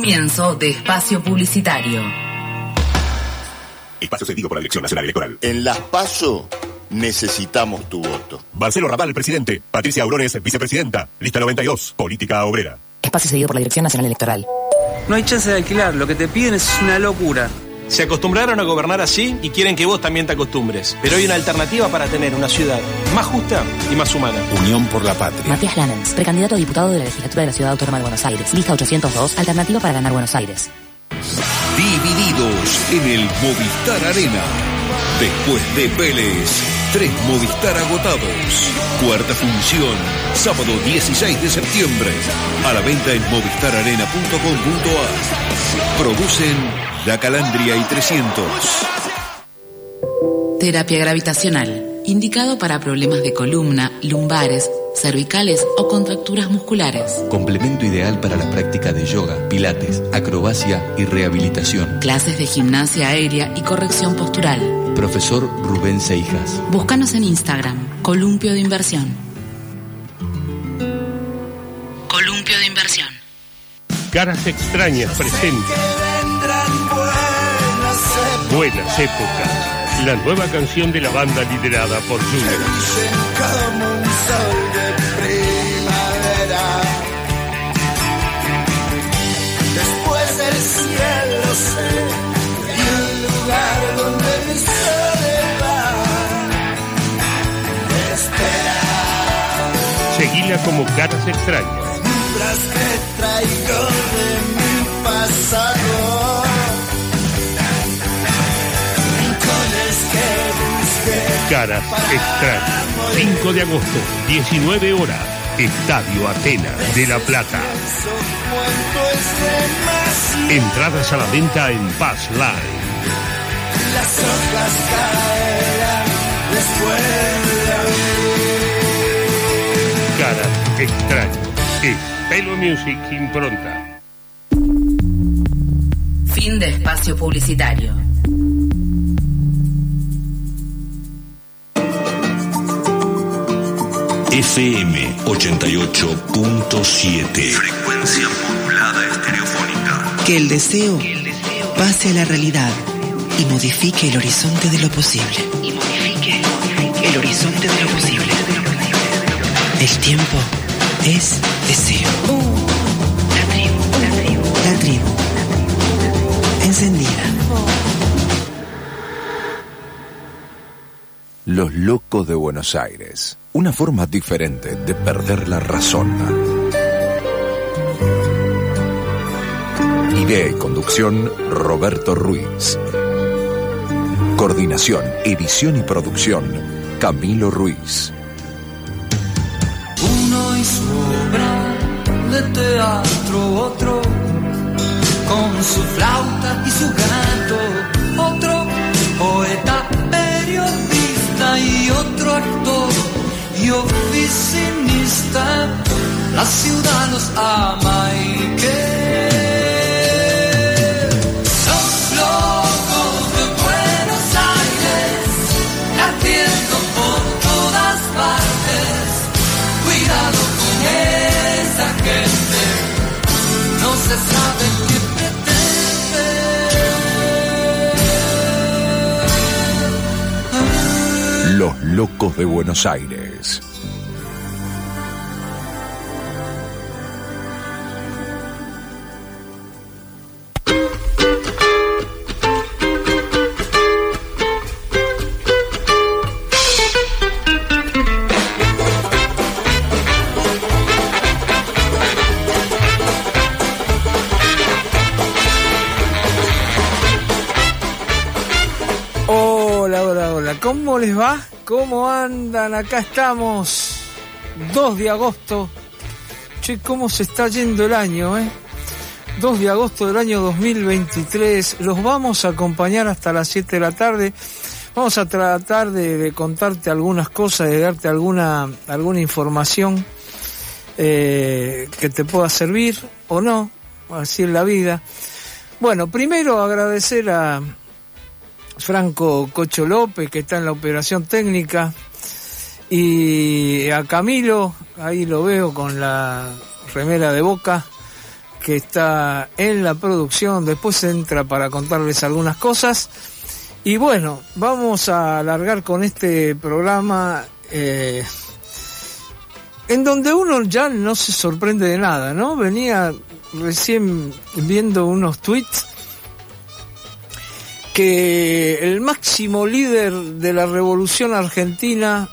Comienzo de espacio publicitario. Espacio cedido por la Dirección Nacional Electoral. En las PASO necesitamos tu voto. Marcelo Raval, presidente. Patricia Aurones, vicepresidenta. Lista 92, política obrera. Espacio cedido por la Dirección Nacional Electoral. No hay chance de alquilar, lo que te piden es una locura. Se acostumbraron a gobernar así y quieren que vos también te acostumbres. Pero hay una alternativa para tener una ciudad más justa y más humana. Unión por la Patria. Matías Lanens, precandidato a diputado de la Legislatura de la Ciudad Autónoma de Buenos Aires. Lista 802, alternativa para ganar Buenos Aires. Divididos en el Movistar Arena. Después de Vélez, 3 Movistar agotados. Cuarta función, sábado 16 de septiembre. A la venta en movistararena.com.ar. Producen La Calandria y 300. Terapia gravitacional. Indicado para problemas de columna, lumbares, cervicales o contracturas musculares. Complemento ideal para la práctica de yoga, pilates, acrobacia y rehabilitación. Clases de gimnasia aérea y corrección postural. Profesor Rubén Seijas. Búscanos en Instagram, Columpio de Inversión. Columpio de Inversión. Caras Extrañas presenta Buenas Épocas, la nueva canción de la banda liderada por Junior. Como un sol de primavera. Después del cielo sé, y un lugar donde mi soledad me espera. Seguila como Caras Extrañas. Mientras que traigo de mi pasado rincones que busqué. Caras Extrañas. 5 de agosto, 19 horas. Estadio Atenas de La Plata. Entradas a la venta en Pass Line. Las hojas caerán después de Caras Extrañas. Es Pelo Music Impronta. Fin de espacio publicitario. FM 88.7. Frecuencia modulada estereofónica. Que el deseo pase a la realidad y modifique el horizonte de lo posible. El horizonte de lo posible. El tiempo es deseo. La tribu. Encendida. Los locos de Buenos Aires. Una forma diferente de perder la razón. Idea y conducción, Roberto Ruiz. Coordinación, edición y producción, Camilo Ruiz. uno y su obra de teatro, otro con su flauta y su canto, otro poeta, periodista y otro actor y oficinista. La ciudad los ama y que los locos de Buenos Aires latiendo por todas partes. Cuidado con esa gente, no se sabe qué pretende. Los locos de Buenos Aires. ¿Cómo les va? ¿Cómo andan? Acá estamos, 2 de agosto. Che, cómo se está yendo el año, 2 de agosto del año 2023. Los vamos a acompañar hasta las 7 de la tarde. Vamos a tratar de contarte algunas cosas, de darte alguna información que te pueda servir o no, así es la vida. Bueno, primero agradecer a Franco Cocho López, que está en la operación técnica, y a Camilo, ahí lo veo con la remera de Boca, que está en la producción, después entra para contarles algunas cosas. Y bueno, vamos a alargar con este programa en donde uno ya no se sorprende de nada, ¿no? Venía recién viendo unos tweets que el máximo líder de la revolución argentina,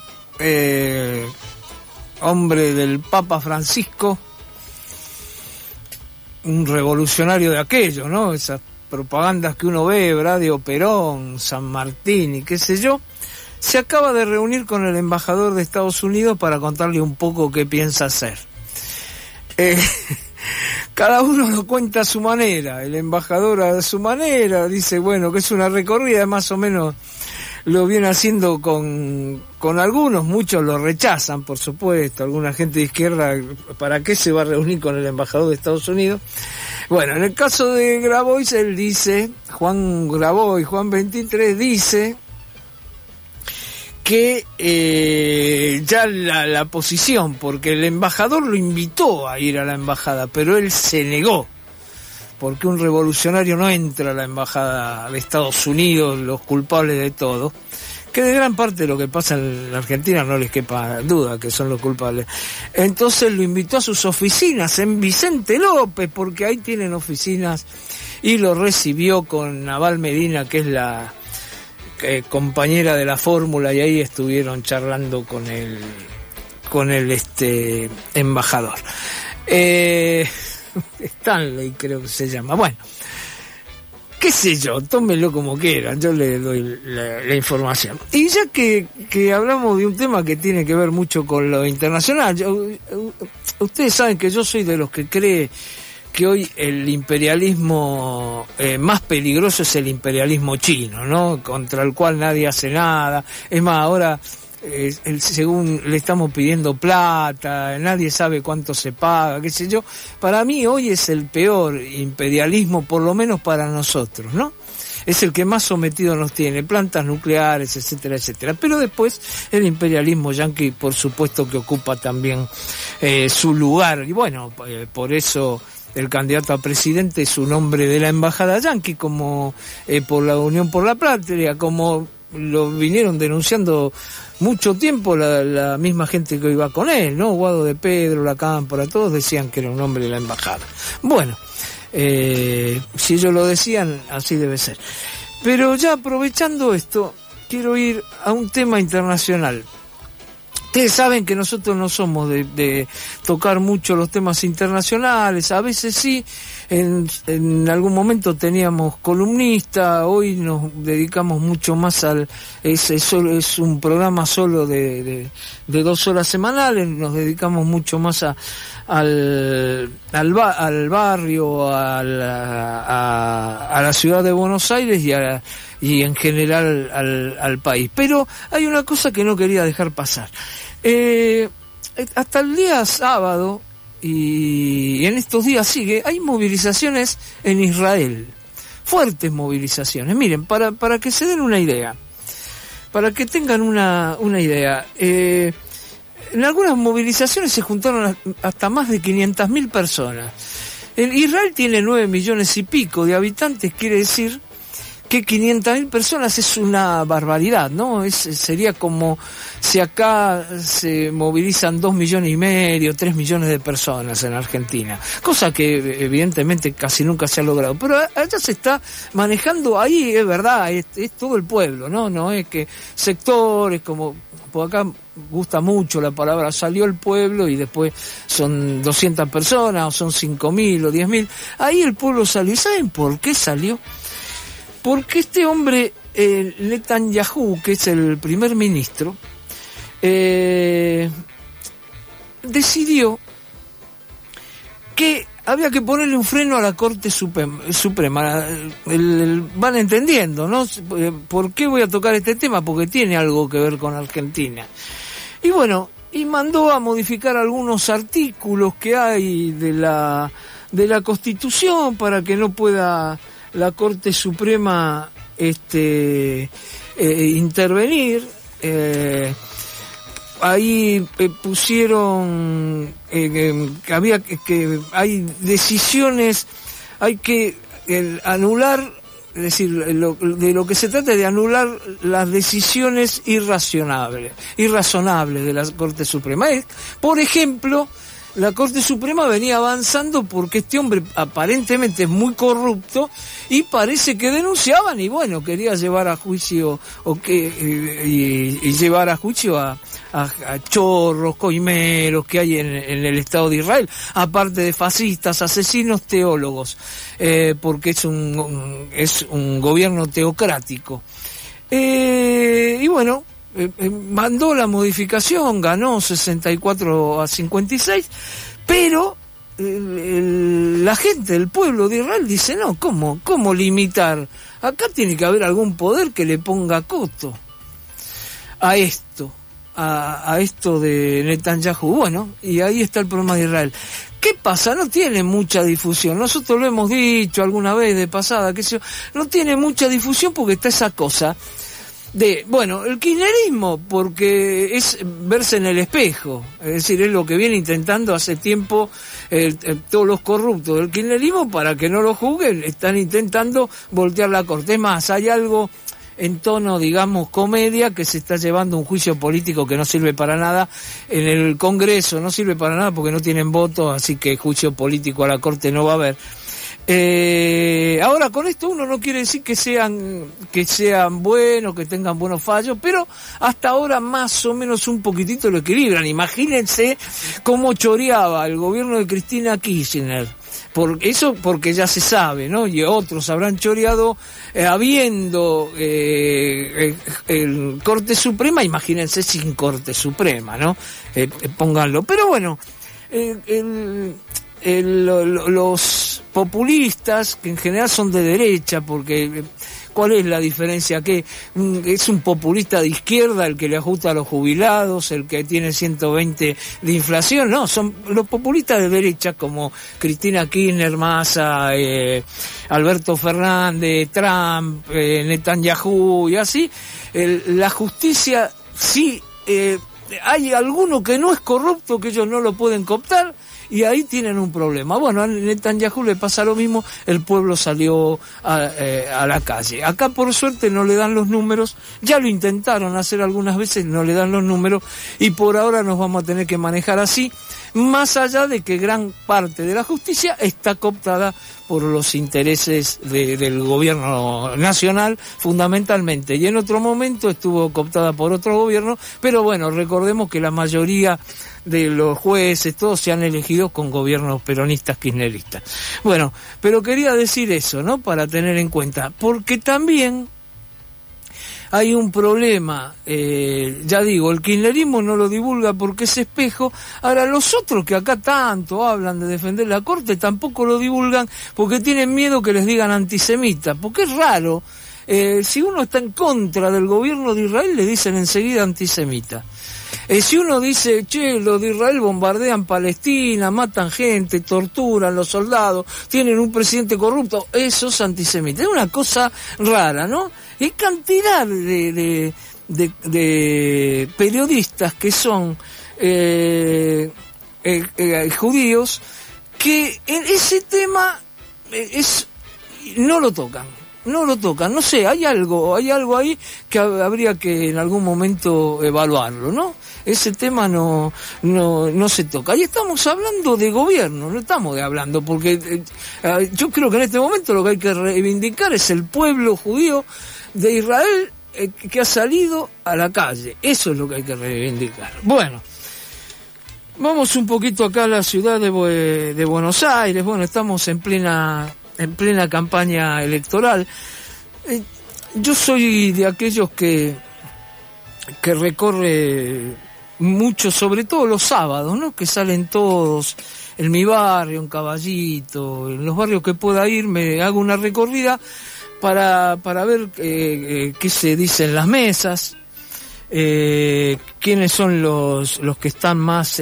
hombre del Papa Francisco, un revolucionario de aquello, ¿no? Esas propagandas que uno ve, Radio Perón, San Martín y qué sé yo, se acaba de reunir con el embajador de Estados Unidos para contarle un poco qué piensa hacer. Cada uno lo cuenta a su manera, el embajador a su manera, dice, bueno, que es una recorrida, más o menos lo viene haciendo con algunos, muchos lo rechazan, por supuesto, alguna gente de izquierda, ¿para qué se va a reunir con el embajador de Estados Unidos? Bueno, en el caso de Grabois, él dice, Juan Grabois, Juan 23, dice que ya la posición, porque el embajador lo invitó a ir a la embajada, pero él se negó, porque un revolucionario no entra a la embajada de Estados Unidos, los culpables de todo, que de gran parte de lo que pasa en la Argentina no les quepa duda que son los culpables. Entonces lo invitó a sus oficinas en Vicente López, porque ahí tienen oficinas, y lo recibió con Naval Medina, que es la compañera de la fórmula, y ahí estuvieron charlando con el embajador. Stanley creo que se llama. Bueno, qué sé yo, tómelo como quieran, yo le doy la información. Y ya que hablamos de un tema que tiene que ver mucho con lo internacional, ustedes saben que yo soy de los que cree que hoy el imperialismo más peligroso es el imperialismo chino, ¿no? Contra el cual nadie hace nada. Es más, ahora según le estamos pidiendo plata, nadie sabe cuánto se paga, qué sé yo. Para mí hoy es el peor imperialismo, por lo menos para nosotros, ¿no? Es el que más sometido nos tiene, plantas nucleares, etcétera, etcétera. Pero después el imperialismo yanqui, por supuesto que ocupa también su lugar. Y bueno, por eso el candidato a presidente es un hombre de la embajada yanqui, como por la Unión por la Patria, como lo vinieron denunciando mucho tiempo la misma gente que iba con él, ¿no? Guado de Pedro, la Cámpora, todos decían que era un hombre de la embajada. Bueno, si ellos lo decían, así debe ser. Pero ya aprovechando esto, quiero ir a un tema internacional. Ustedes saben que nosotros no somos de tocar mucho los temas internacionales, a veces sí, en algún momento teníamos columnista, hoy nos dedicamos mucho más es un programa solo de 2 horas semanales, nos dedicamos mucho más al barrio, a la ciudad de Buenos Aires y en general al país. Pero hay una cosa que no quería dejar pasar. Hasta el día sábado, y en estos días sigue, hay movilizaciones en Israel, fuertes movilizaciones. Miren, para que se den una idea, para que tengan una idea, en algunas movilizaciones se juntaron hasta más de 500.000 personas. Israel tiene 9 millones y pico de habitantes, quiere decir que 500.000 personas es una barbaridad, ¿no? Sería como si acá se movilizan 2,5 millones, 3 millones de personas en Argentina, cosa que evidentemente casi nunca se ha logrado, pero allá se está manejando, ahí es verdad, es todo el pueblo, ¿no? No es que sectores como, por acá gusta mucho la palabra, salió el pueblo y después son 200 personas, o son 5.000 o 10.000, ahí el pueblo salió. ¿Y saben por qué salió? Porque este hombre, Netanyahu, que es el primer ministro, decidió que había que ponerle un freno a la Corte Suprema. Van entendiendo, ¿no? ¿Por qué voy a tocar este tema? Porque tiene algo que ver con Argentina. Y bueno, y mandó a modificar algunos artículos que hay de la Constitución para que no pueda la Corte Suprema intervenir. ahí pusieron que hay decisiones, hay que anular, es decir, de lo que se trata es de anular las decisiones irrazonables de la Corte Suprema. Por ejemplo, la Corte Suprema venía avanzando porque este hombre aparentemente es muy corrupto y parece que denunciaban y bueno, quería llevar a juicio y llevar a juicio a chorros, coimeros que hay en el Estado de Israel, aparte de fascistas, asesinos, teólogos, porque es un gobierno teocrático. Y bueno, mandó la modificación, ganó 64-56, pero la gente, el pueblo de Israel dice, no, ¿cómo limitar? Acá tiene que haber algún poder que le ponga coto a esto de Netanyahu. Bueno, y ahí está el problema de Israel. ¿Qué pasa? No tiene mucha difusión. Nosotros lo hemos dicho alguna vez de pasada, no tiene mucha difusión porque está esa cosa el kirchnerismo, porque es verse en el espejo, es decir, es lo que viene intentando hace tiempo todos los corruptos del kirchnerismo, para que no lo juzguen, están intentando voltear la corte. Es más, hay algo en tono, digamos, comedia, que se está llevando un juicio político que no sirve para nada en el Congreso, no sirve para nada porque no tienen votos, así que juicio político a la corte no va a haber. Ahora, con esto uno no quiere decir que sean buenos, que tengan buenos fallos, pero hasta ahora más o menos un poquitito lo equilibran. Imagínense cómo choreaba el gobierno de Cristina Kirchner. Porque ya se sabe, ¿no? Y otros habrán choreado habiendo el Corte Suprema, imagínense sin Corte Suprema, ¿no? Pónganlo. Pero bueno, los populistas, que en general son de derecha, porque ¿cuál es la diferencia? Que es un populista de izquierda el que le ajusta a los jubilados, el que tiene 120 de inflación. No, son los populistas de derecha como Cristina Kirchner, Massa, Alberto Fernández, Trump, Netanyahu y así. La justicia, sí, hay alguno que no es corrupto, que ellos no lo pueden cooptar, y ahí tienen un problema. Bueno, a Netanyahu le pasa lo mismo, el pueblo salió a la calle. Acá por suerte no le dan los números, ya lo intentaron hacer algunas veces, no le dan los números, y por ahora nos vamos a tener que manejar así, más allá de que gran parte de la justicia está cooptada por los intereses del gobierno nacional, fundamentalmente, y en otro momento estuvo cooptada por otro gobierno, pero bueno, recordemos que la mayoría de los jueces, todos se han elegido con gobiernos peronistas, kirchneristas. Bueno, pero quería decir eso, ¿no?, para tener en cuenta, porque también hay un problema, ya digo, el kirchnerismo no lo divulga porque es espejo. Ahora, los otros que acá tanto hablan de defender la Corte tampoco lo divulgan porque tienen miedo que les digan antisemita, porque es raro, si uno está en contra del gobierno de Israel le dicen enseguida antisemita. Si uno dice, los de Israel bombardean Palestina, matan gente, torturan los soldados, tienen un presidente corrupto, eso es antisemita. Es una cosa rara, ¿no? Hay cantidad de periodistas que son judíos que en ese tema no lo tocan. No sé, hay algo ahí que habría que en algún momento evaluarlo, ¿no? Ese tema no se toca. Y estamos hablando de gobierno, no estamos hablando, porque yo creo que en este momento lo que hay que reivindicar es el pueblo judío de Israel que ha salido a la calle. Eso es lo que hay que reivindicar. Bueno, vamos un poquito acá a la ciudad de Buenos Aires. Bueno, estamos en plena campaña electoral. Yo soy de aquellos que recorre mucho, sobre todo los sábados, ¿no?, que salen todos en mi barrio, en Caballito, en los barrios que pueda ir, me hago una recorrida para ver qué se dice en las mesas, quiénes son los que están más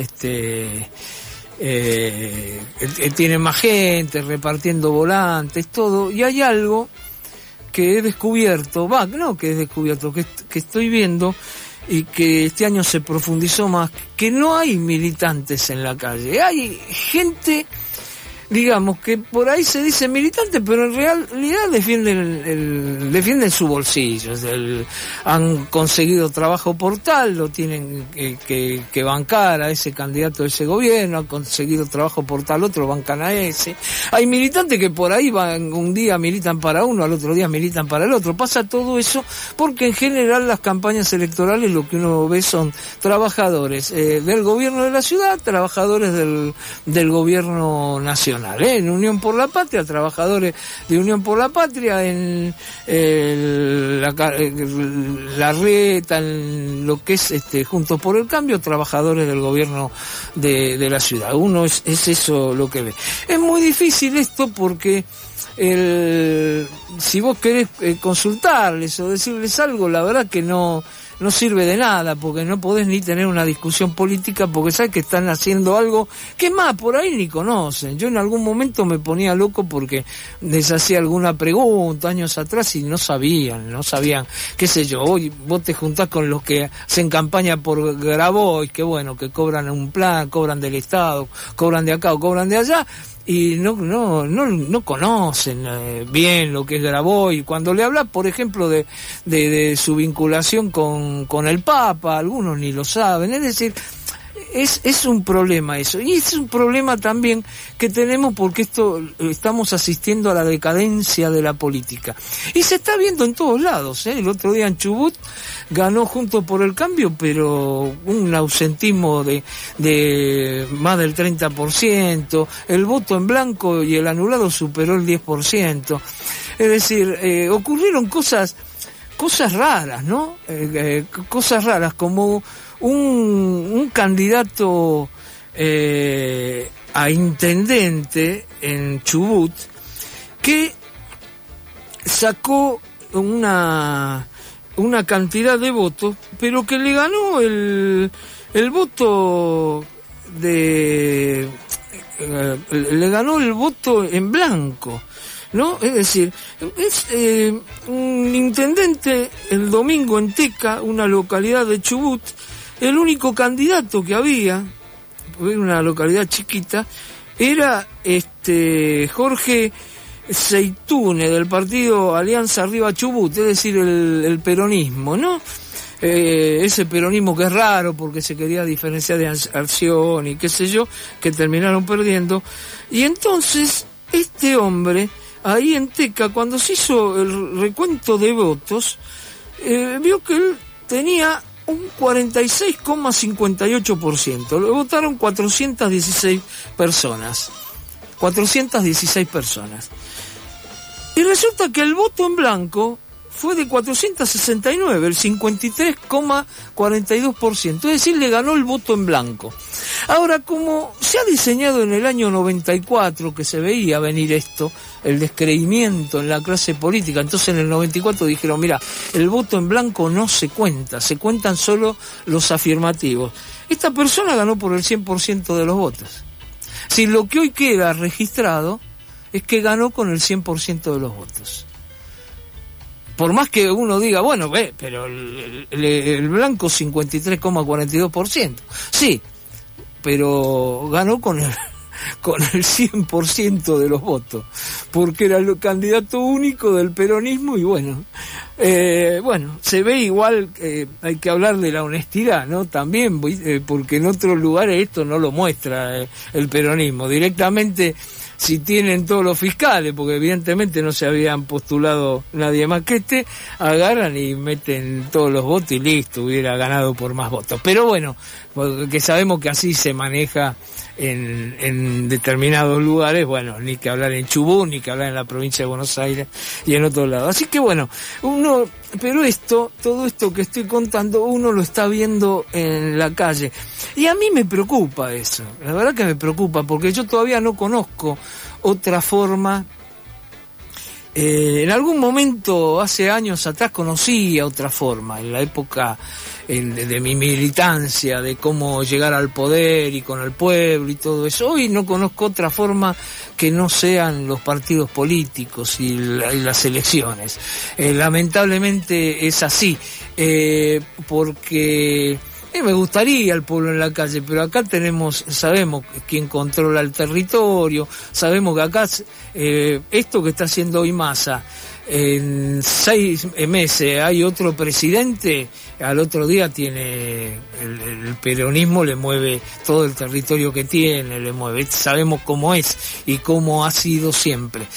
tienen más gente repartiendo volantes, todo. Y hay algo que he descubierto, que estoy viendo, y que este año se profundizó más, que no hay militantes en la calle, hay gente, digamos, que por ahí se dice militante, pero en realidad defienden su bolsillo. Han conseguido trabajo por tal, lo tienen que bancar a ese candidato de ese gobierno, han conseguido trabajo por tal otro, bancan a ese. Hay militantes que por ahí van, un día militan para uno, al otro día militan para el otro. Pasa todo eso porque en general las campañas electorales lo que uno ve son trabajadores del gobierno de la ciudad, trabajadores del gobierno nacional. En Unión por la Patria, trabajadores de Unión por la Patria, en la Reta, en lo que es Juntos por el Cambio, trabajadores del gobierno de la ciudad. Uno es eso lo que ve. Es muy difícil esto porque si vos querés consultarles o decirles algo, la verdad que no sirve de nada, porque no podés ni tener una discusión política, porque sabes que están haciendo algo que más por ahí ni conocen. Yo en algún momento me ponía loco porque les hacía alguna pregunta años atrás y no sabían, qué sé yo, hoy vos te juntás con los que hacen campaña por Grabois, que bueno, que cobran un plan, cobran del Estado, cobran de acá o cobran de allá, y no conocen bien lo que es Grabois. Cuando le hablas, por ejemplo, de su vinculación con el Papa, algunos ni lo saben. Es decir, es un problema eso, y es un problema también que tenemos porque estamos asistiendo a la decadencia de la política y se está viendo en todos lados. El otro día en Chubut ganó Juntos por el Cambio, pero un ausentismo de más del 30%, el voto en blanco y el anulado superó el 10%. Es decir, ocurrieron cosas raras, ¿no? Cosas raras como un candidato a intendente en Chubut que sacó una cantidad de votos, pero que le ganó el voto le ganó el voto en blanco, ¿no? Es decir, es un intendente el domingo en Teca, una localidad de Chubut. El único candidato que había, en una localidad chiquita, era Jorge Seitune, del partido Alianza Arriba Chubut, es decir, el peronismo, ¿no? Ese peronismo que es raro porque se quería diferenciar de Acción y qué sé yo, que terminaron perdiendo. Y entonces, este hombre, ahí en Teca, cuando se hizo el recuento de votos, vio que él tenía un 46,58%. Lo votaron 416 personas. Y resulta que el voto en blanco fue de 469, el 53,42%. Es decir, le ganó el voto en blanco. Ahora, como se ha diseñado en el año 94, que se veía venir esto, el descreimiento en la clase política, entonces en el 94 dijeron, mira, el voto en blanco no se cuenta, se cuentan solo los afirmativos. Esta persona ganó por el 100% de los votos. Si lo que hoy queda registrado es que ganó con el 100% de los votos. Por más que uno diga, bueno, pero el blanco 53,42%. Sí, pero ganó con el 100% de los votos, porque era el candidato único del peronismo y bueno, se ve igual, hay que hablar de la honestidad, ¿no? También, porque en otros lugares esto no lo muestra el peronismo. Directamente, si tienen todos los fiscales, porque evidentemente no se habían postulado nadie más que agarran y meten todos los votos y listo, hubiera ganado por más votos. Pero bueno, porque sabemos que así se maneja en determinados lugares, bueno, ni que hablar en Chubut, ni que hablar en la provincia de Buenos Aires y en otros lados. Así que bueno, pero todo esto que estoy contando, uno lo está viendo en la calle. Y a mí me preocupa eso, la verdad que me preocupa, porque yo todavía no conozco otra forma. En algún momento, hace años atrás, conocía otra forma, en la época de mi militancia, de cómo llegar al poder y con el pueblo y todo eso. Hoy no conozco otra forma que no sean los partidos políticos y las elecciones. Lamentablemente es así, porque me gustaría el pueblo en la calle, pero acá sabemos quién controla el territorio, sabemos que acá esto que está haciendo hoy Massa, en 6 meses hay otro presidente, al otro día tiene el peronismo, le mueve todo el territorio que tiene, le mueve, sabemos cómo es y cómo ha sido siempre.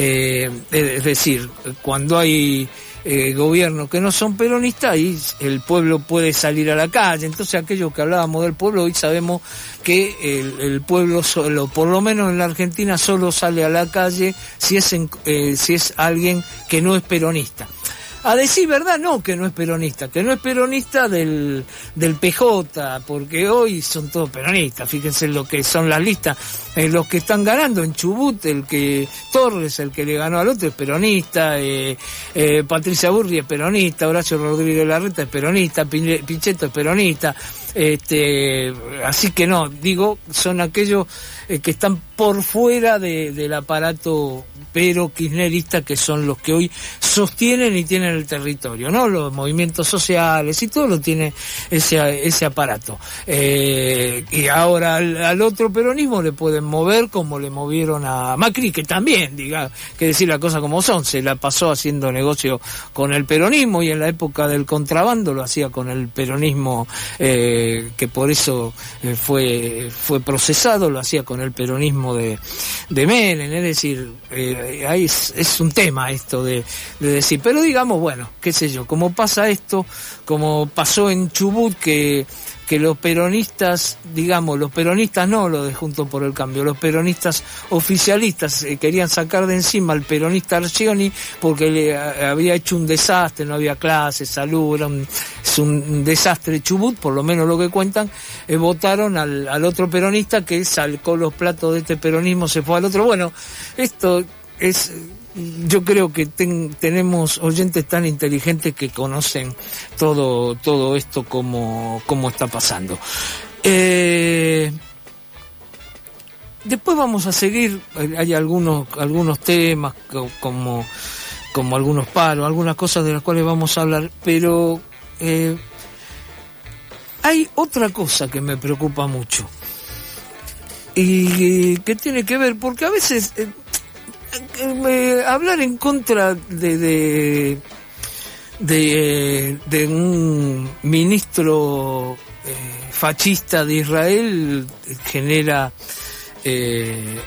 Es decir, cuando hay gobiernos que no son peronistas, y el pueblo puede salir a la calle. Entonces aquello que hablábamos del pueblo, hoy sabemos que el pueblo solo, por lo menos en la Argentina, solo sale a la calle si es alguien que no es peronista. A decir verdad, no, que no es peronista del PJ, porque hoy son todos peronistas. Fíjense lo que son las listas, los que están ganando en Chubut, Torres, el que le ganó al otro, es peronista, Patricia Burri es peronista, Horacio Rodríguez Larreta es peronista, Pichetto es peronista, así que no, digo, son aquellos que están por fuera del aparato pero kirchnerista, que son los que hoy sostienen y tienen el territorio, ¿no? Los movimientos sociales y todo lo tiene ese aparato. Y ahora al otro peronismo le pueden mover como le movieron a Macri, que también, que decir las cosas como son, se la pasó haciendo negocio con el peronismo, y en la época del contrabando lo hacía con el peronismo, que por eso fue procesado, lo hacía con el peronismo de Menem. Es decir, ahí es un tema esto de decir, pero digamos, bueno, qué sé yo, como pasa esto, como pasó en Chubut, que los peronistas, digamos, los peronistas no los de Juntos por el Cambio, los peronistas oficialistas querían sacar de encima al peronista Arcioni porque le había hecho un desastre, no había clases, salud, es un desastre Chubut, por lo menos lo que cuentan. Votaron al otro peronista que sacó los platos de este peronismo, se fue al otro. Bueno, esto es... Yo creo que tenemos oyentes tan inteligentes que conocen todo esto como está pasando. Después vamos a seguir, hay algunos temas como algunos paros, algunas cosas de las cuales vamos a hablar, pero hay otra cosa que me preocupa mucho y que tiene que ver, porque a veces... hablar en contra de un ministro fascista de Israel genera que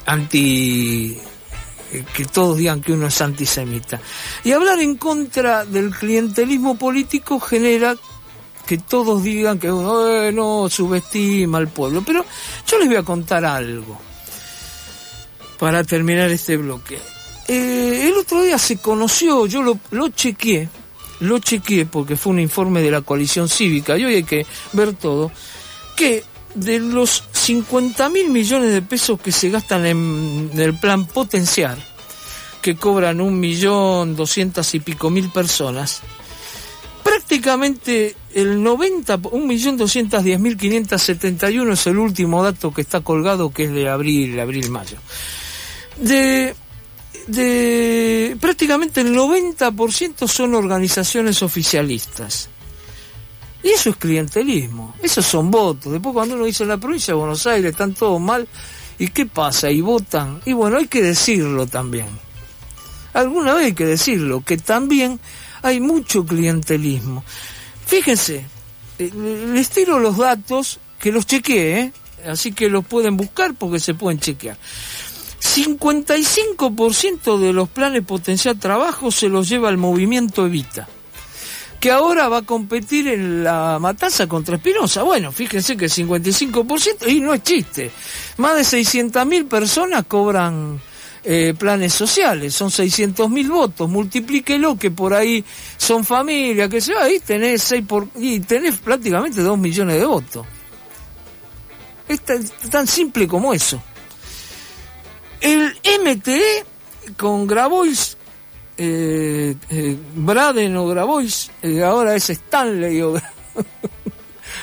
todos digan que uno es antisemita, y hablar en contra del clientelismo político genera que todos digan que uno no subestima al pueblo. Pero yo les voy a contar algo para terminar este bloque. El otro día se conoció, yo lo chequeé porque fue un informe de la coalición cívica, y hoy hay que ver todo, que de los 50.000 millones de pesos que se gastan en el plan Potenciar, que cobran 1.200.000 y pico personas, prácticamente el 1.210.571 es el último dato que está colgado, que es de abril-mayo. Prácticamente el 90% son organizaciones oficialistas. Y eso es clientelismo, esos son votos. Después, cuando uno dice en la provincia de Buenos Aires están todos mal, ¿y qué pasa? Y votan. Y bueno, hay que decirlo también. Alguna vez hay que decirlo, que también hay mucho clientelismo. Fíjense, les tiro los datos, que los chequeé, así que los pueden buscar porque se pueden chequear. 55% de los planes Potenciar Trabajo se los lleva el movimiento Evita, que ahora va a competir en la matanza contra Espinosa. Bueno, fíjense que el 55%, y no es chiste, más de 600.000 personas cobran planes sociales, son 600.000 votos, multiplíquelo, que por ahí son familias, que se va, ahí tenés y tenés prácticamente 2 millones de votos. Es tan simple como eso. El MTE con Grabois, Braden o Grabois, ahora es Stanley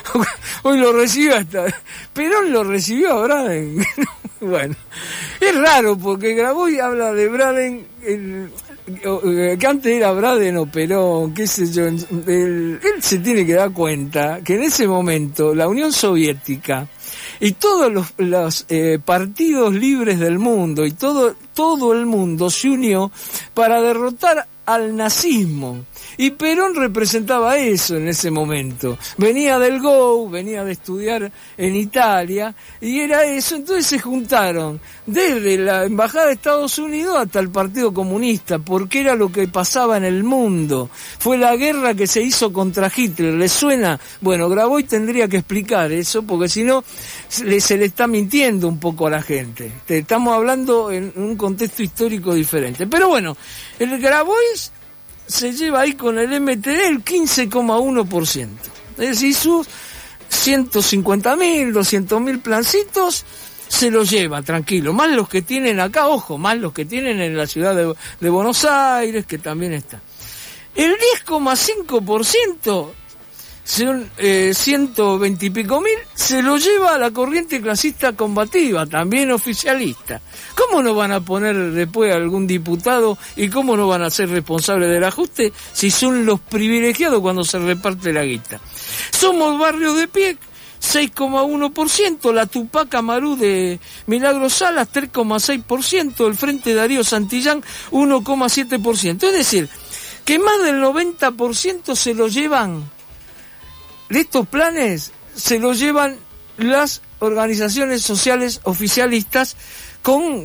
Hoy lo recibió Perón lo recibió a Braden. Bueno, es raro porque Grabois habla de Braden, que antes era Braden o Perón, qué sé yo. Él se tiene que dar cuenta que en ese momento la Unión Soviética y todos los partidos libres del mundo y todo el mundo se unió para derrotar al nazismo. Y Perón representaba eso en ese momento. Venía del GO, venía de estudiar en Italia, y era eso. Entonces se juntaron desde la Embajada de Estados Unidos hasta el Partido Comunista, porque era lo que pasaba en el mundo. Fue la guerra que se hizo contra Hitler. ¿Les suena? Bueno, Grabois tendría que explicar eso, porque si no, se le está mintiendo un poco a la gente. Estamos hablando en un contexto histórico diferente. Pero bueno, el Grabois se lleva ahí con el MTD el 15,1%. Es decir, sus 150.000, 200.000 plancitos se los lleva, tranquilo. Más los que tienen acá, ojo, más los que tienen en la ciudad de Buenos Aires, que también está. El 10,5%, son 120 y pico mil, se lo lleva a la corriente clasista combativa, también oficialista. ¿Cómo no van a poner después a algún diputado y cómo no van a ser responsables del ajuste si son los privilegiados cuando se reparte la guita? Somos Barrio de Pie, 6,1%, la Tupac Amaru de Milagro Salas, 3,6%, el Frente Darío Santillán, 1,7%. Es decir, que más del 90% se lo llevan, de estos planes, se lo llevan las organizaciones sociales oficialistas con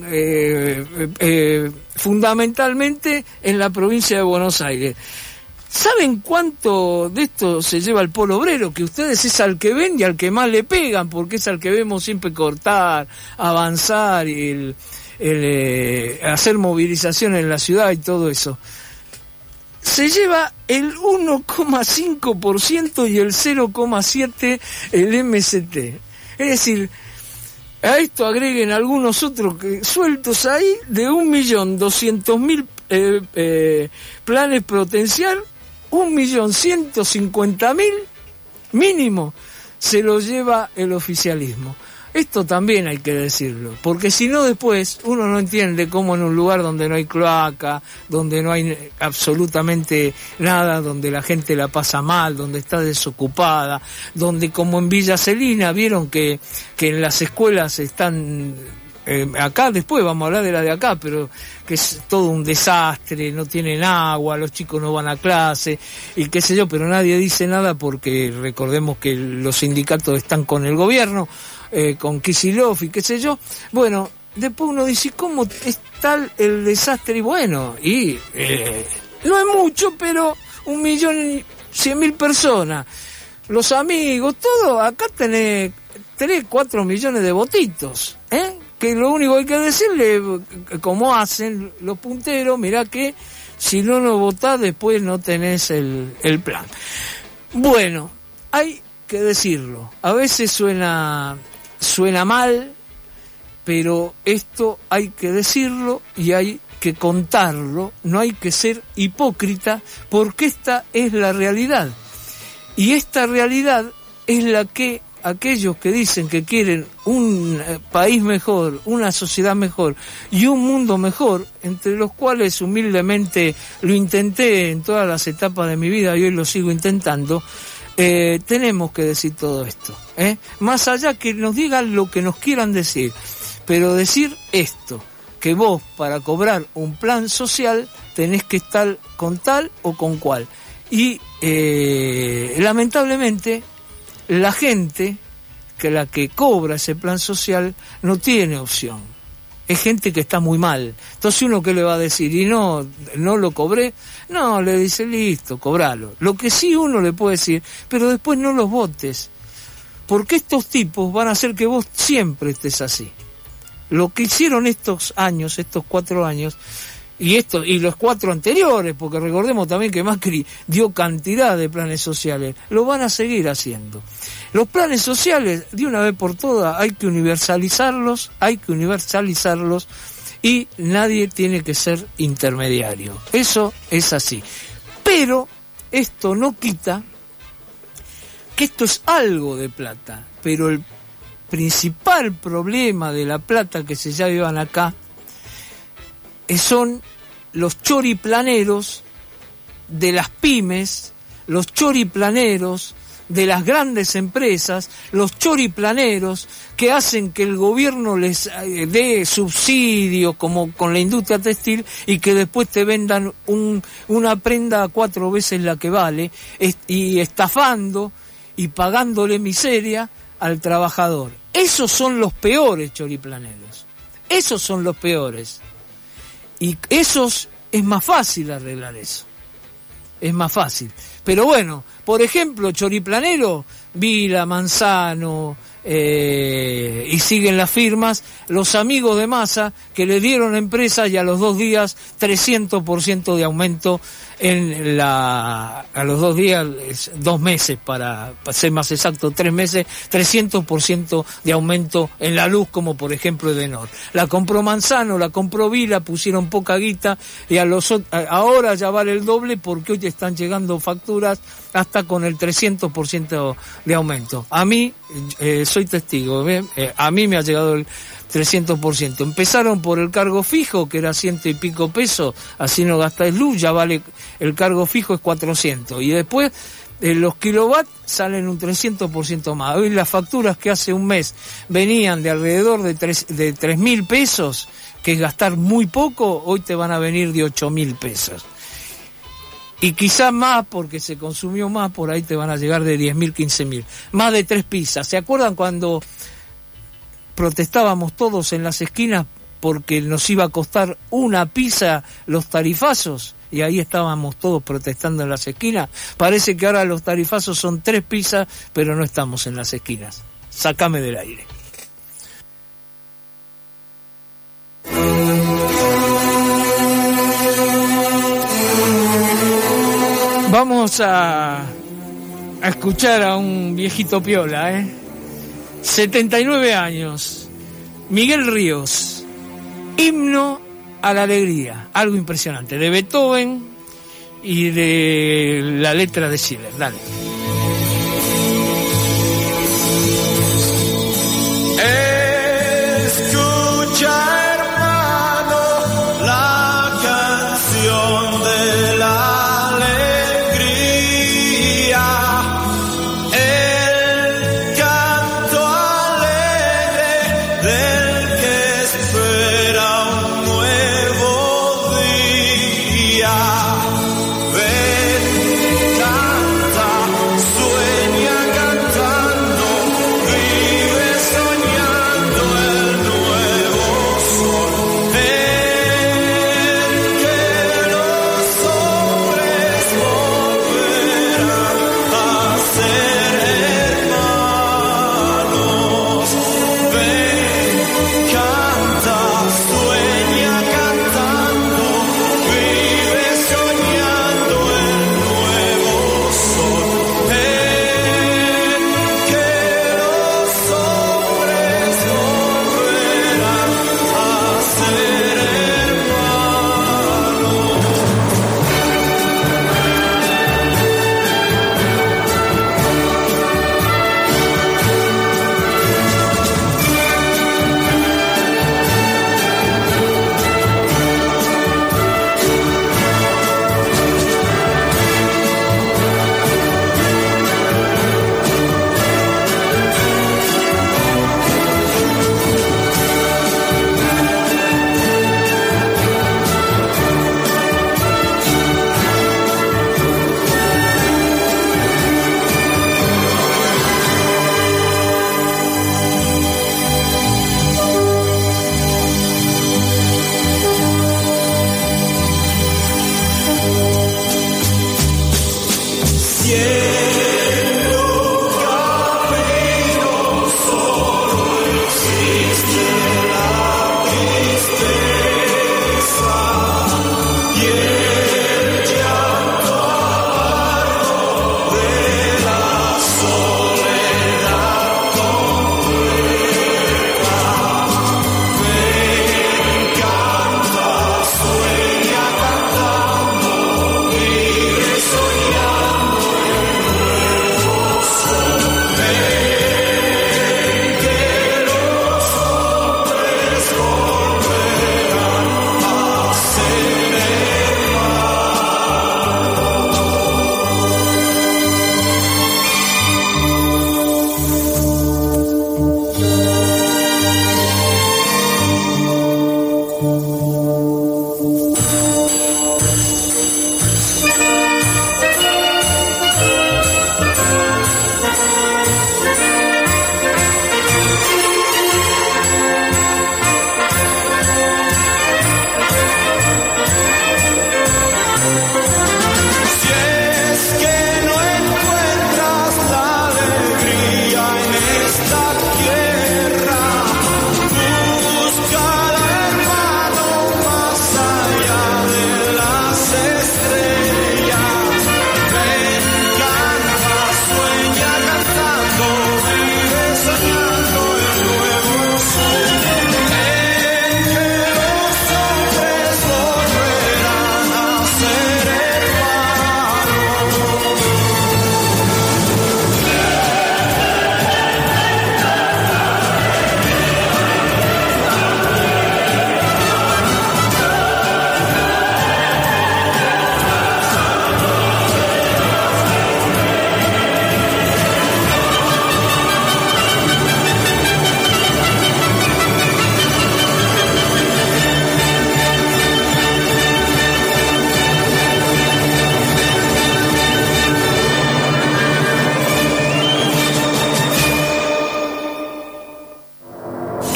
fundamentalmente en la provincia de Buenos Aires. ¿Saben cuánto de esto se lleva el Polo Obrero? Que ustedes es al que ven y al que más le pegan, porque es al que vemos siempre cortar, avanzar y hacer movilización en la ciudad y todo eso. Se lleva el 1,5% y el 0,7% el MST. Es decir, a esto agreguen algunos otros que sueltos ahí de 1.200.000 planes potencial, 1.150.000 mínimo se lo lleva el oficialismo. Esto también hay que decirlo, porque si no después uno no entiende cómo en un lugar donde no hay cloaca, donde no hay absolutamente nada, donde la gente la pasa mal, donde está desocupada, donde como en Villa Celina vieron que en las escuelas están, acá después vamos a hablar de la de acá, pero que es todo un desastre, no tienen agua, los chicos no van a clase y qué sé yo, pero nadie dice nada porque recordemos que los sindicatos están con el gobierno, con Kicillof y qué sé yo. Bueno, después uno dice, ¿cómo es tal el desastre? Y bueno, y no es mucho, pero 1.100.000 personas, los amigos, todo, acá tenés 3, 4 millones de votitos, que lo único que hay que decirle, como hacen los punteros, mirá que si no votás después no tenés el plan. Bueno, hay que decirlo, a veces suena mal, pero esto hay que decirlo y hay que contarlo, no hay que ser hipócrita, porque esta es la realidad. Y esta realidad es la que aquellos que dicen que quieren un país mejor, una sociedad mejor y un mundo mejor, entre los cuales humildemente lo intenté en todas las etapas de mi vida y hoy lo sigo intentando, tenemos que decir todo esto, más allá que nos digan lo que nos quieran decir, pero decir esto, que vos para cobrar un plan social tenés que estar con tal o con cual, y lamentablemente la gente que la que cobra ese plan social no tiene opción. Es gente que está muy mal. Entonces uno que le va a decir, y no lo cobré, no, le dice, listo, cobralo. Lo que sí uno le puede decir, pero después no los votes, porque estos tipos van a hacer que vos siempre estés así. Lo que hicieron estos 4 años, y los 4 anteriores, porque recordemos también que Macri dio cantidad de planes sociales, lo van a seguir haciendo. Los planes sociales, de una vez por todas, hay que universalizarlos y nadie tiene que ser intermediario. Eso es así. Pero esto no quita que esto es algo de plata, pero el principal problema de la plata que se llevan acá son los choriplaneros de las pymes, los choriplaneros de las grandes empresas, los choriplaneros que hacen que el gobierno les dé subsidios como con la industria textil y que después te vendan una prenda a 4 veces la que vale, y estafando y pagándole miseria al trabajador. Esos son los peores choriplaneros, esos son los peores, y esos es más fácil arreglar eso, es más fácil. Pero bueno, por ejemplo, choriplanero, Vila, Manzano, y siguen las firmas, los amigos de Massa que le dieron empresas y a los 2 días 300% de aumento a los 2 días, 2 meses para ser más exacto, 3 meses, 300% de aumento en la luz, como por ejemplo Edenor. La compró Manzano, la compró Vila, pusieron poca guita y ahora ya vale el doble porque hoy te están llegando facturas hasta con el 300% de aumento. A mí, soy testigo, a mí me ha llegado el 300%. Empezaron por el cargo fijo, que era 100 y pico pesos, así no gastáis luz, ya vale, el cargo fijo es 400. Y después los kilowatts salen un 300% más. Hoy las facturas que hace un mes venían de alrededor de 3.000 pesos, que es gastar muy poco, hoy te van a venir de 8.000 pesos. Y quizás más, porque se consumió más, por ahí te van a llegar de 10.000, 15.000. Más de 3 pizzas. ¿Se acuerdan cuando protestábamos todos en las esquinas porque nos iba a costar una pizza los tarifazos? Y ahí estábamos todos protestando en las esquinas. Parece que ahora los tarifazos son 3 pizzas, pero no estamos en las esquinas. Sácame del aire. Vamos a escuchar a un viejito piola, 79 años, Miguel Ríos, Himno a la Alegría, algo impresionante, de Beethoven y de la letra de Schiller. Dale. Escucha, hermano, la canción de la Ven, canta.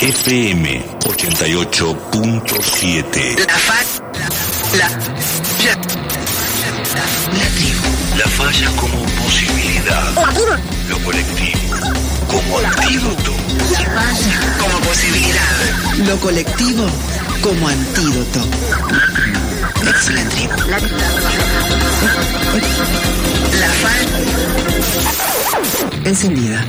FM 88.7. La falla como posibilidad. Lo colectivo como antídoto. La falla como posibilidad. Lo colectivo como antídoto. Ex la tribu. La falla encendida.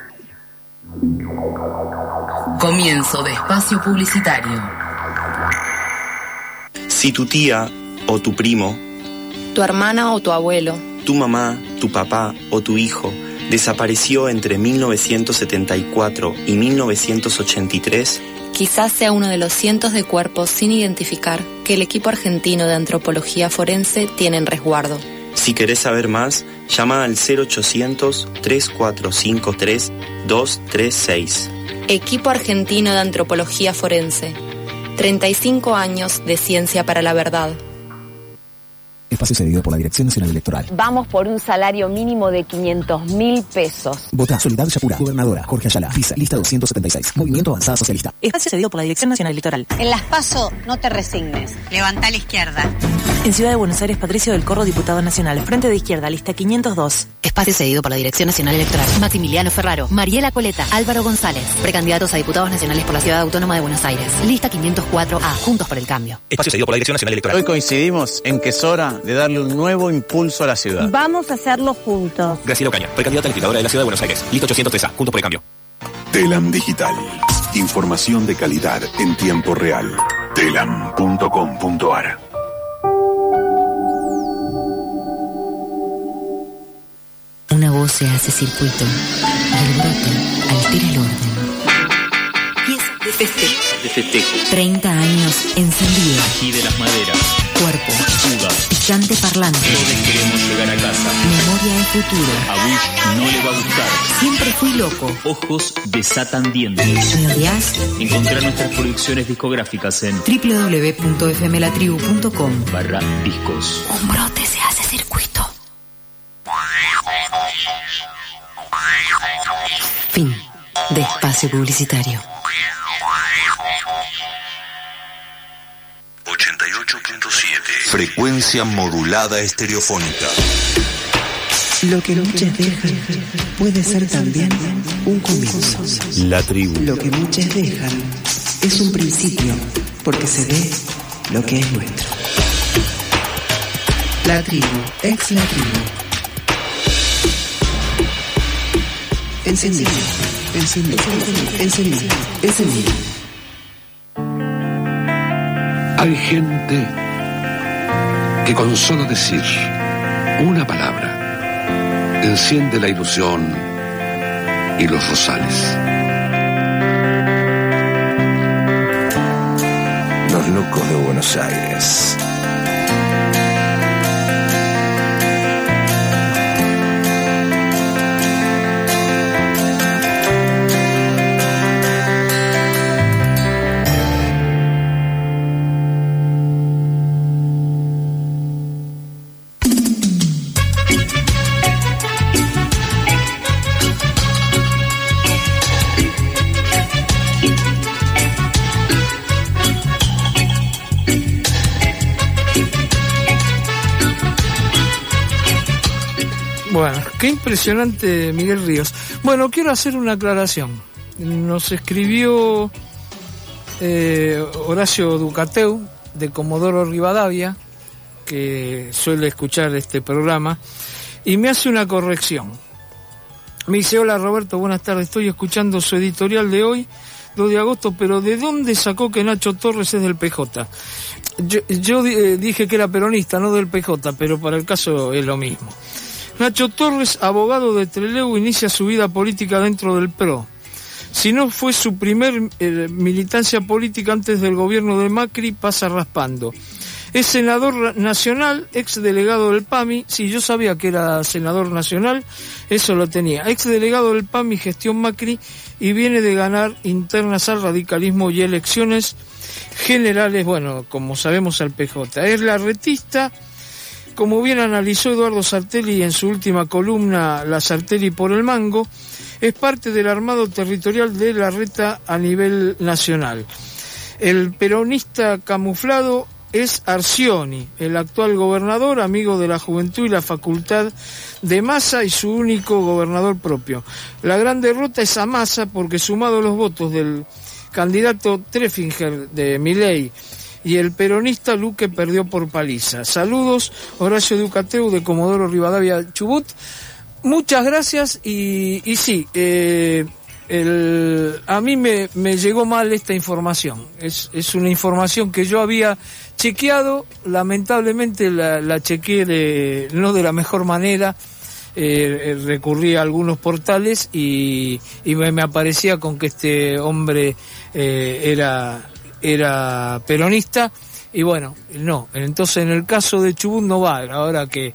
Comienzo de espacio publicitario. Si tu tía o tu primo, tu hermana o tu abuelo, tu mamá, tu papá o tu hijo desapareció entre 1974 y 1983, quizás sea uno de los cientos de cuerpos sin identificar que el equipo argentino de antropología forense tiene en resguardo. Si querés saber más, llama al 0800-3453-236. Equipo argentino de antropología forense. 35 años de ciencia para la verdad. Espacio cedido por la Dirección Nacional Electoral. Vamos por un salario mínimo de 500.000 pesos. Vota Soledad Yapura, gobernadora. Jorge Ayala, PISA, lista 276. Movimiento Avanzada Socialista. Espacio cedido por la Dirección Nacional Electoral. En las PASO no te resignes. Levantá a la izquierda. En Ciudad de Buenos Aires, Patricio del Corro, diputado nacional. Frente de Izquierda, lista 502. Espacio cedido por la Dirección Nacional Electoral. Maximiliano Ferraro, Mariela Coleta, Álvaro González. Precandidatos a diputados nacionales por la Ciudad Autónoma de Buenos Aires. Lista 504A. Juntos por el Cambio. Espacio cedido por la Dirección Nacional Electoral. Hoy coincidimos en que es hora de darle un nuevo impulso a la ciudad. Vamos a hacerlo juntos. Graciela Ocaña, precandidata a legisladora de la Ciudad de Buenos Aires. Lista 803A. Juntos por el Cambio. Telam Digital. Información de calidad en tiempo real. Telam.com.ar. Una voz se hace circuito y el brote altera el orden. Pieza de festejo. 30 años encendido. Y de las maderas. Cuerpo. Fuga. Picante parlante. Todos queremos llegar a casa. Memoria de futuro. A Bush no le va a gustar. Siempre fui loco. Ojos desatan dientes. ¿Me odias? Encontrar nuestras producciones discográficas en www.fmlatribu.com/discos. Un brote se hace circuito. Fin de espacio publicitario. 88.7. Frecuencia modulada estereofónica. Lo que muchos dejan puede ser también un comienzo. La tribu. Lo que muchos dejan es un principio, porque se ve lo que es nuestro. La tribu, ex la tribu. Encendido, encendido, encendido, encendido. Hay gente que con solo decir una palabra enciende la ilusión y los rosales. Los locos de Buenos Aires. Bueno, qué impresionante Miguel Ríos. Bueno, quiero hacer una aclaración. Nos escribió Horacio Ducateu, de Comodoro Rivadavia, que suele escuchar este programa, y me hace una corrección. Me dice: hola Roberto, buenas tardes, estoy escuchando su editorial de hoy, 2 de agosto, pero ¿de dónde sacó que Nacho Torres es del PJ? Yo dije que era peronista, no del PJ, pero para el caso es lo mismo. Nacho Torres, abogado de Trelew, inicia su vida política dentro del PRO. Si no fue su primer militancia política antes del gobierno de Macri, pasa raspando. Es senador nacional, ex delegado del PAMI. Sí, yo sabía que era senador nacional, eso lo tenía. Ex delegado del PAMI, gestión Macri, y viene de ganar internas al radicalismo y elecciones generales, bueno, como sabemos, al PJ. Es larretista, como bien analizó Eduardo Sartelli en su última columna, La Sartelli por el Mango. es parte del armado territorial de Larreta a nivel nacional. El peronista camuflado es Arcioni, el actual gobernador, amigo de la juventud y la facultad de Massa y su único gobernador propio. La gran derrota es a Massa porque, sumado los votos del candidato Treffinger de Milei y el peronista, Luque perdió por paliza. Saludos, Horacio Ducateu de Comodoro Rivadavia, Chubut. Muchas gracias y sí, a mí me llegó mal esta información. Es una información que yo había chequeado, lamentablemente la chequeé no de la mejor manera. Recurrí a algunos portales y me aparecía con que este hombre era peronista. Y bueno, no, entonces en el caso de Chubut no va, ahora que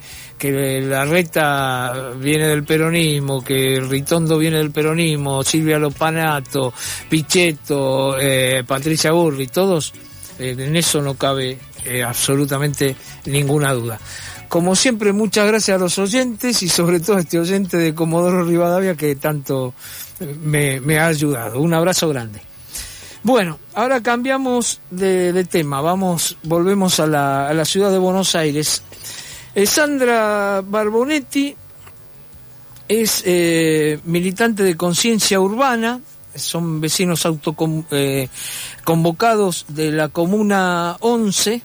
Larreta viene del peronismo, que Ritondo viene del peronismo, Silvia Lopanato, Pichetto, Patricia Burri, todos, en eso no cabe absolutamente ninguna duda. Como siempre, muchas gracias a los oyentes y sobre todo a este oyente de Comodoro Rivadavia que tanto me ha ayudado. Un abrazo grande. Bueno, ahora cambiamos de tema, volvemos a la ciudad de Buenos Aires. Sandra Barbonetti es militante de Conciencia Urbana, son vecinos convocados de la Comuna 11,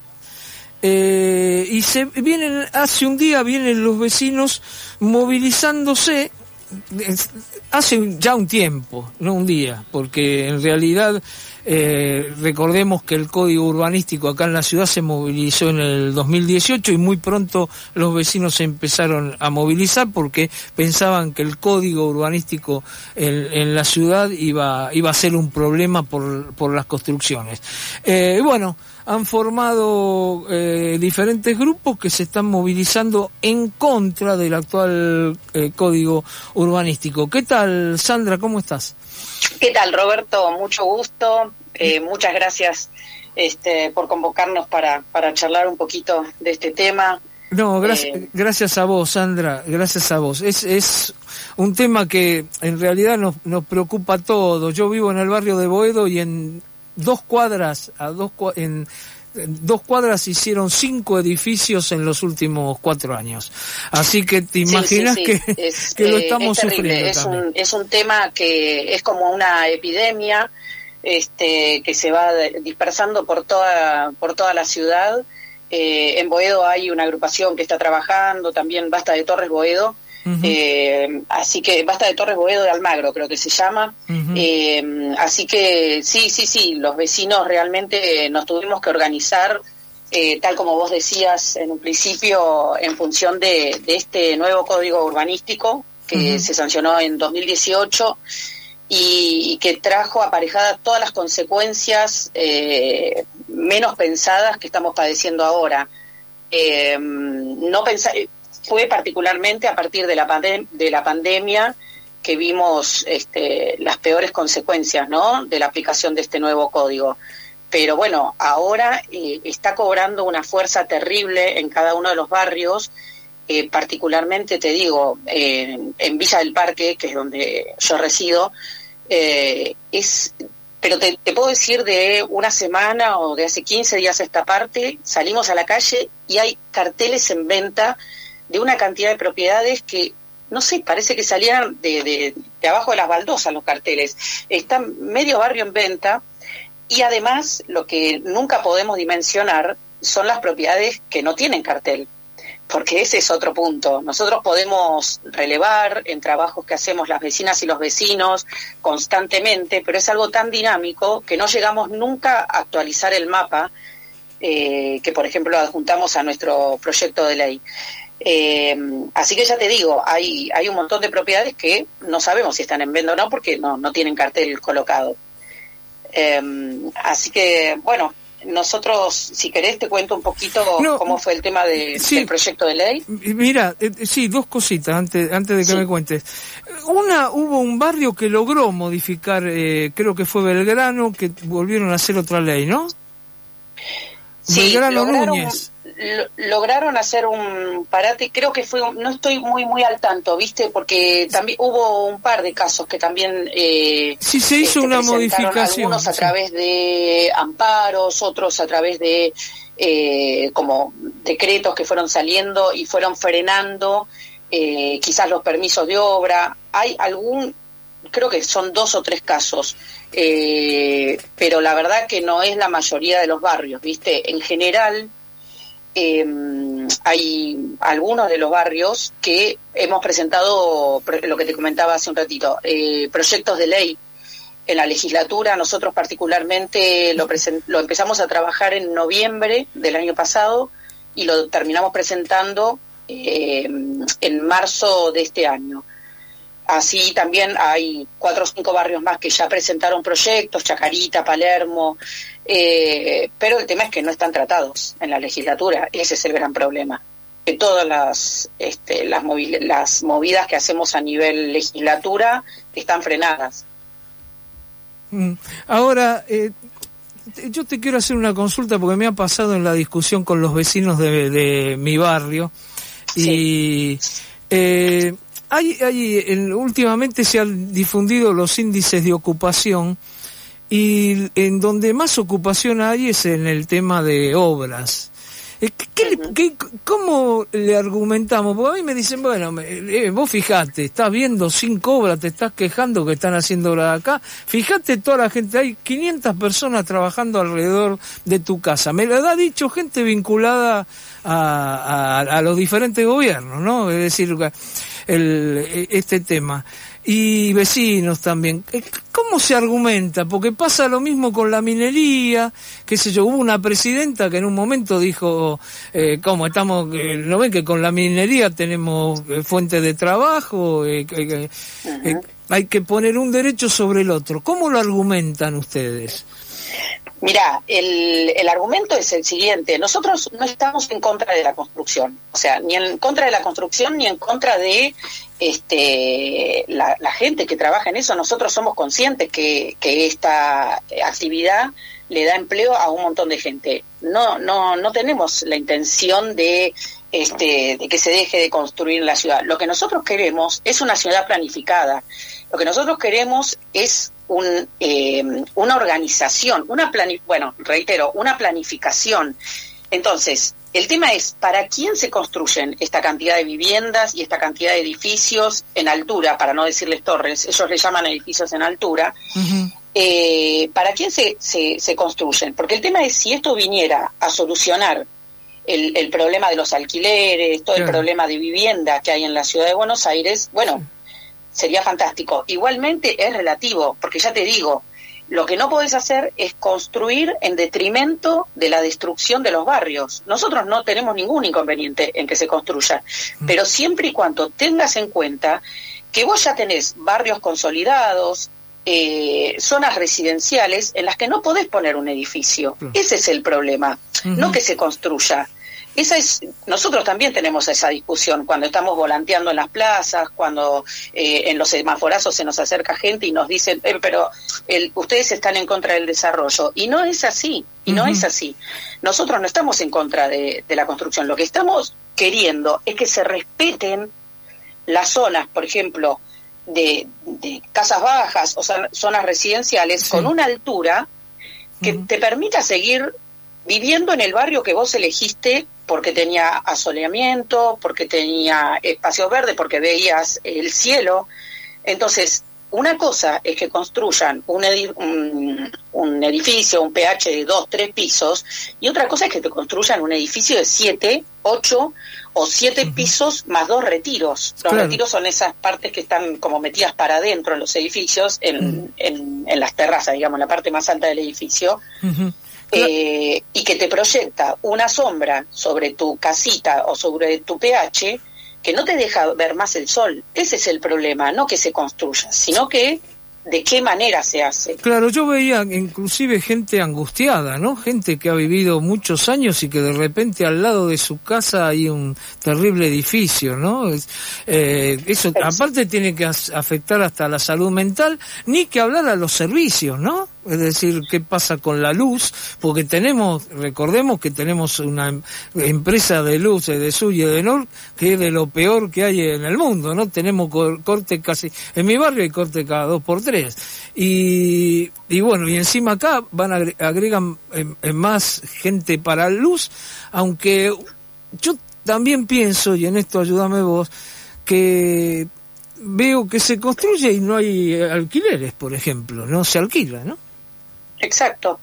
y hace un día vienen los vecinos movilizándose. Hace ya un tiempo, no un día, porque en realidad recordemos que el Código Urbanístico acá en la ciudad se movilizó en el 2018 y muy pronto los vecinos se empezaron a movilizar porque pensaban que el Código Urbanístico en la ciudad iba a ser un problema por las construcciones. Bueno, han formado diferentes grupos que se están movilizando en contra del actual Código Urbanístico. ¿Qué tal, Sandra? ¿Cómo estás? ¿Qué tal, Roberto? Mucho gusto. Muchas gracias por convocarnos para charlar un poquito de este tema. No, gracias a vos, Sandra, gracias a vos. Es un tema que en realidad nos preocupa a todos. Yo vivo en el barrio de Boedo y en 2 cuadras hicieron 5 edificios en los últimos 4 años. Así que te imaginas sí. que lo estamos sufriendo. Es un tema que es como una epidemia que se va dispersando por toda la ciudad. En Boedo hay una agrupación que está trabajando, también Basta de Torres Boedo. Uh-huh. Así que Basta de Torres Boedo de Almagro creo que se llama. Uh-huh. Así que sí, los vecinos realmente nos tuvimos que organizar, tal como vos decías en un principio, en función de este nuevo código urbanístico que uh-huh. se sancionó en 2018 y que trajo aparejadas todas las consecuencias menos pensadas que estamos padeciendo ahora. Fue particularmente a partir de la pandemia que vimos las peores consecuencias, ¿no?, de la aplicación de este nuevo código. Pero bueno, ahora está cobrando una fuerza terrible en cada uno de los barrios, particularmente, te digo, en Villa del Parque, que es donde yo resido, pero te puedo decir de una semana o de hace 15 días a esta parte, salimos a la calle y hay carteles en venta de una cantidad de propiedades que, no sé, parece que salían de abajo de las baldosas los carteles. Está medio barrio en venta y además lo que nunca podemos dimensionar son las propiedades que no tienen cartel, porque ese es otro punto. Nosotros podemos relevar en trabajos que hacemos las vecinas y los vecinos constantemente, pero es algo tan dinámico que no llegamos nunca a actualizar el mapa, que por ejemplo adjuntamos a nuestro proyecto de ley. Así que ya te digo, hay un montón de propiedades que no sabemos si están en venta o no porque no tienen cartel colocado. Así que, bueno, nosotros, si querés, te cuento un poquito cómo fue el tema del proyecto de ley. Mira, sí, 2 cositas antes de que me cuentes. Una, hubo un barrio que logró modificar, creo que fue Belgrano, que volvieron a hacer otra ley, ¿no? Sí, Belgrano Núñez. lograron hacer un parate, creo que fue, no estoy muy al tanto, ¿viste? Porque también hubo un par de casos que también sí se hizo una modificación, algunos a través de amparos, otros a través de como decretos que fueron saliendo y fueron frenando quizás los permisos de obra. Hay creo que son 2 o 3 casos, pero la verdad que no es la mayoría de los barrios, ¿viste? En general hay algunos de los barrios que hemos presentado, lo que te comentaba hace un ratito, proyectos de ley en la legislatura. Nosotros particularmente lo empezamos a trabajar en noviembre del año pasado y lo terminamos presentando en marzo de este año. Así también hay 4 o 5 barrios más que ya presentaron proyectos, Chacarita, Palermo, pero el tema es que no están tratados en la legislatura. Ese es el gran problema, que todas las movidas que hacemos a nivel legislatura están frenadas. Ahora, yo te quiero hacer una consulta porque me ha pasado en la discusión con los vecinos de mi barrio. Sí. Y últimamente se han difundido los índices de ocupación y en donde más ocupación hay es en el tema de obras. ¿Cómo le argumentamos? Porque a mí me dicen, bueno, vos fijate, estás viendo 5 obras, te estás quejando que están haciendo obras acá, fijate toda la gente, hay 500 personas trabajando alrededor de tu casa. Me lo ha dicho gente vinculada a los diferentes gobiernos, ¿no? Es decir, este tema. Y vecinos también. ¿Cómo se argumenta? Porque pasa lo mismo con la minería, qué sé yo, hubo una presidenta que en un momento dijo, ¿cómo estamos? ¿No ven que con la minería tenemos fuente de trabajo? Hay que poner un derecho sobre el otro. ¿Cómo lo argumentan ustedes? Mirá, el argumento es el siguiente. Nosotros no estamos en contra de la construcción, o sea, ni en contra de la construcción ni en contra de la gente que trabaja en eso. Nosotros somos conscientes que esta actividad le da empleo a un montón de gente. No tenemos la intención de que se deje de construir la ciudad. Lo que nosotros queremos es una ciudad planificada. Lo que nosotros queremos es una organización, una planificación. Entonces, el tema es, ¿para quién se construyen esta cantidad de viviendas y esta cantidad de edificios en altura, para no decirles torres? Ellos le llaman edificios en altura. Uh-huh. ¿Para quién se construyen? Porque el tema es, si esto viniera a solucionar el problema de los alquileres, todo el problema de vivienda que hay en la ciudad de Buenos Aires, bueno, sería fantástico. Igualmente es relativo, porque ya te digo, lo que no podés hacer es construir en detrimento de la destrucción de los barrios. Nosotros no tenemos ningún inconveniente en que se construya, pero siempre y cuando tengas en cuenta que vos ya tenés barrios consolidados, zonas residenciales en las que no podés poner un edificio. Ese es el problema, no que se construya. Nosotros también tenemos esa discusión cuando estamos volanteando en las plazas, cuando en los semaforazos se nos acerca gente y nos dicen, pero ustedes están en contra del desarrollo. Y no es así, no es así. Nosotros no estamos en contra de la construcción. Lo que estamos queriendo es que se respeten las zonas, por ejemplo, de casas bajas o zonas residenciales con una altura que te permita seguir viviendo en el barrio que vos elegiste porque tenía asoleamiento, porque tenía espacios verdes, porque veías el cielo. Entonces, una cosa es que construyan un edificio, un PH de 2, 3 pisos, y otra cosa es que te construyan un edificio de 7, 8 o 7 pisos más 2 retiros. Los retiros son esas partes que están como metidas para adentro en los edificios, en las terrazas, digamos, la parte más alta del edificio. Y que te proyecta una sombra sobre tu casita o sobre tu PH que no te deja ver más el sol. Ese es el problema, no que se construya, sino que de qué manera se hace. Claro, yo veía inclusive gente angustiada, ¿no? Gente que ha vivido muchos años y que de repente al lado de su casa hay un terrible edificio, ¿no? Eso aparte tiene que afectar hasta la salud mental, ni que hablar a los servicios, ¿no? es decir, qué pasa con la luz, porque recordemos que tenemos una empresa de luz, de Sur y de Nor, que es de lo peor que hay en el mundo, ¿no? Tenemos corte casi, en mi barrio hay corte cada 2x3, y bueno, y encima acá agregan más gente para luz, aunque yo también pienso, y en esto ayúdame vos, que veo que se construye y no hay alquileres, por ejemplo, no se alquila, ¿no? Exacto.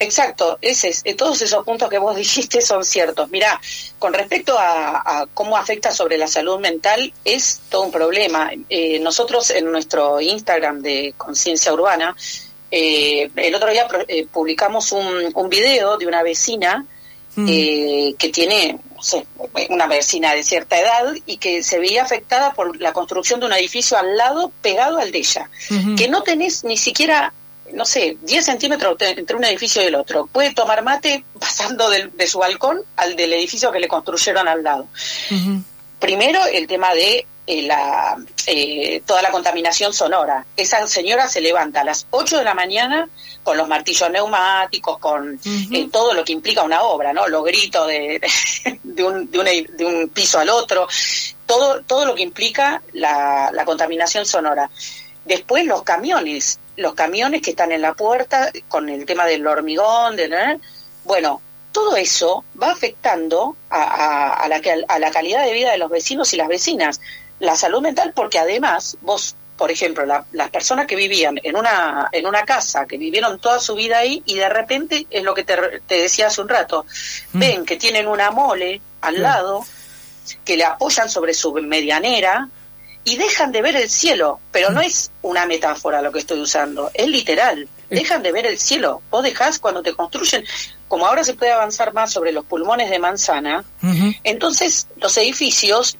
Todos esos puntos que vos dijiste son ciertos. Mirá, con respecto a cómo afecta sobre la salud mental, es todo un problema. Nosotros en nuestro Instagram de Conciencia Urbana, el otro día publicamos un video de una vecina que tiene, no sé, una vecina de cierta edad y que se veía afectada por la construcción de un edificio al lado, pegado al de ella, que no tenés ni siquiera, no sé, 10 centímetros entre un edificio y el otro. Puede tomar mate pasando de su balcón al del edificio que le construyeron al lado. Primero, el tema de toda la contaminación sonora. Esa señora se levanta a las 8 de la mañana con los martillos neumáticos, con todo lo que implica una obra, ¿no? Los gritos de un piso al otro, todo lo que implica la contaminación sonora. Después los camiones que están en la puerta con el tema del hormigón, bueno, todo eso va afectando a la calidad de vida de los vecinos y las vecinas, la salud mental, porque además vos, por ejemplo, las personas que vivían en una casa, que vivieron toda su vida ahí, y de repente, es lo que te decía hace un rato, ven que tienen una mole al lado, que le apoyan sobre su medianera, y dejan de ver el cielo, pero no es una metáfora lo que estoy usando, es literal, dejan de ver el cielo. Vos dejás, cuando te construyen, como ahora se puede avanzar más sobre los pulmones de manzana, entonces los edificios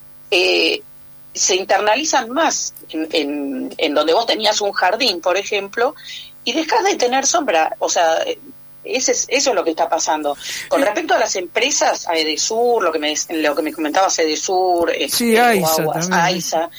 se internalizan más en donde vos tenías un jardín, por ejemplo, y dejás de tener sombra. O sea, eso es lo que está pasando. Con respecto a las empresas, a Edesur, lo que me comentabas, Edesur, AISA,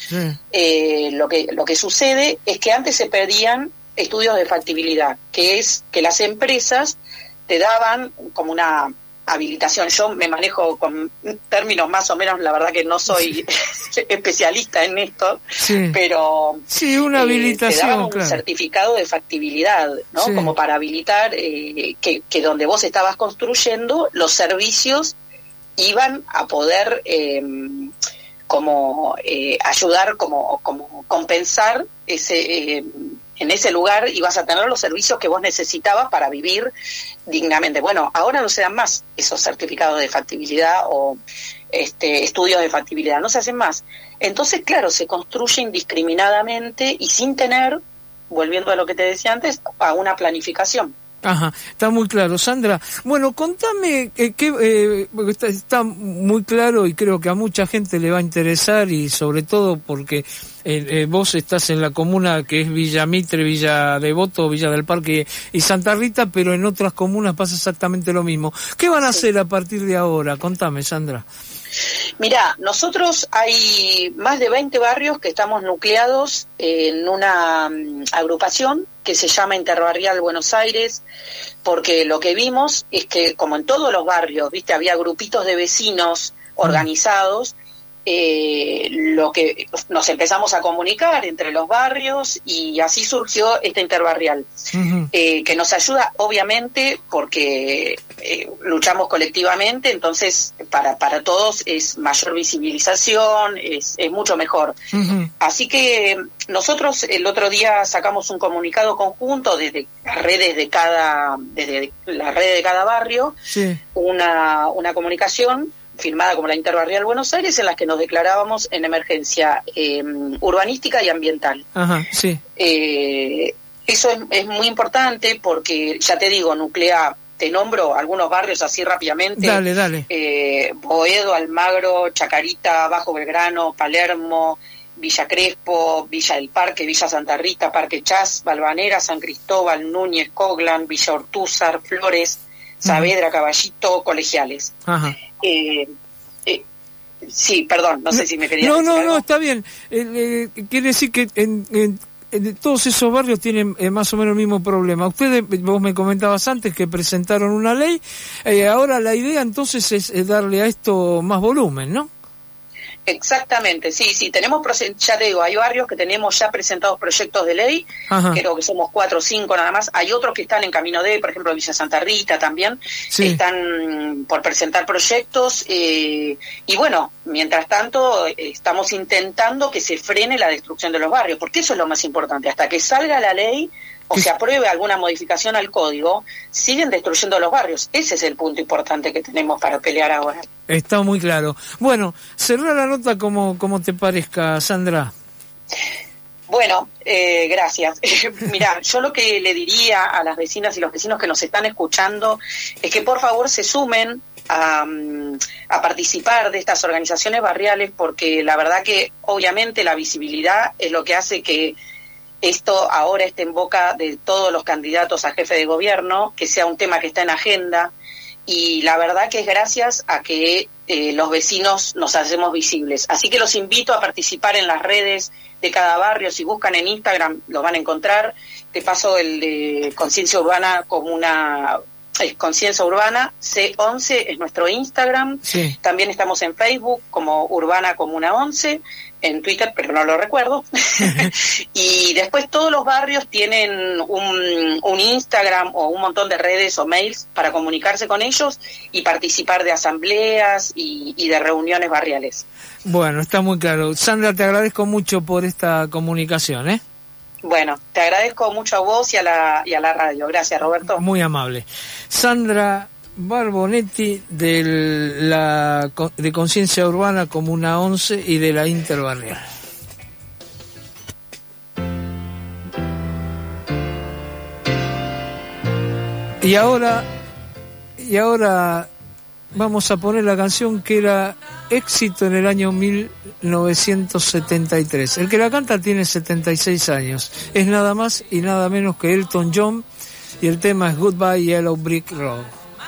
lo que sucede es que antes se pedían estudios de factibilidad, que es que las empresas te daban como una habilitación. Yo me manejo con términos más o menos, la verdad que no soy especialista en esto, pero una habilitación, te daban un certificado de factibilidad, ¿no? Como para habilitar que donde vos estabas construyendo, los servicios iban a poder ayudar, como compensar en ese lugar, y vas a tener los servicios que vos necesitabas para vivir dignamente. Bueno, ahora no se dan más esos certificados de factibilidad o estudios de factibilidad, no se hacen más. Entonces, claro, se construye indiscriminadamente y sin tener, volviendo a lo que te decía antes, a una planificación. Ajá, está muy claro. Sandra, bueno, contame, porque está muy claro y creo que a mucha gente le va a interesar, y sobre todo porque vos estás en la comuna que es Villa Mitre, Villa Devoto, Villa del Parque y Santa Rita, pero en otras comunas pasa exactamente lo mismo. ¿Qué van a hacer a partir de ahora? Contame, Sandra. Mirá, nosotros hay más de 20 barrios que estamos nucleados en una agrupación que se llama Interbarrial Buenos Aires, porque lo que vimos es que, como en todos los barrios, viste, había grupitos de vecinos organizados, lo que nos empezamos a comunicar entre los barrios, y así surgió esta Interbarrial, que nos ayuda obviamente porque luchamos colectivamente, entonces para todos es mayor visibilización, es mucho mejor. Así que nosotros el otro día sacamos un comunicado conjunto desde las redes de cada barrio, una comunicación firmada como la Interbarrial Buenos Aires, en las que nos declarábamos en emergencia urbanística y ambiental. Eso es muy importante porque, ya te digo, nuclea, te nombro algunos barrios así rápidamente. Dale. Boedo, Almagro, Chacarita, Bajo Belgrano, Palermo, Villa Crespo, Villa del Parque, Villa Santa Rita, Parque Chas, Balvanera, San Cristóbal, Núñez, Coglan, Villa Ortúzar, Flores, Saavedra, Caballito, Colegiales. Sí, perdón, no sé si me querías decir algo. No, está bien. Quiere decir que todos esos barrios tienen más o menos el mismo problema. Ustedes, vos me comentabas antes que presentaron una ley, ahora la idea entonces es darle a esto más volumen, ¿no? Exactamente, sí, tenemos, ya te digo, hay barrios que tenemos ya presentados proyectos de ley, creo que somos 4 o 5 nada más, hay otros que están en camino de, por ejemplo, Villa Santa Rita también, están por presentar proyectos, y bueno, mientras tanto estamos intentando que se frene la destrucción de los barrios, porque eso es lo más importante, hasta que salga la ley o se apruebe alguna modificación al código, siguen destruyendo los barrios. Ese es el punto importante que tenemos para pelear ahora. Está muy claro. Bueno, cerrá la nota como te parezca, Sandra. Bueno, gracias. Mirá, yo lo que le diría a las vecinas y los vecinos que nos están escuchando es que por favor se sumen a participar de estas organizaciones barriales, porque la verdad que obviamente la visibilidad es lo que hace que esto ahora esté en boca de todos los candidatos a jefe de gobierno, que sea un tema que está en agenda, y la verdad que es gracias a que los vecinos nos hacemos visibles. Así que los invito a participar en las redes de cada barrio. Si buscan en Instagram lo van a encontrar. Te paso el de Conciencia Urbana Conciencia Urbana C11 es nuestro Instagram. También estamos en Facebook como Urbana Comuna 11, en Twitter, pero no lo recuerdo. Y después todos los barrios tienen un Instagram o un montón de redes o mails para comunicarse con ellos y participar de asambleas y de reuniones barriales. Bueno, está muy claro. Sandra, te agradezco mucho por esta comunicación, ¿eh? Bueno, te agradezco mucho a vos y a la radio. Gracias, Roberto. Muy amable. Sandra Barbonetti de Conciencia Urbana Comuna 11 y de la Interbarrial. Y ahora vamos a poner la canción que era éxito en el año 1973. El que la canta tiene 76 años. Es nada más y nada menos que Elton John, y el tema es Goodbye Yellow Brick Road.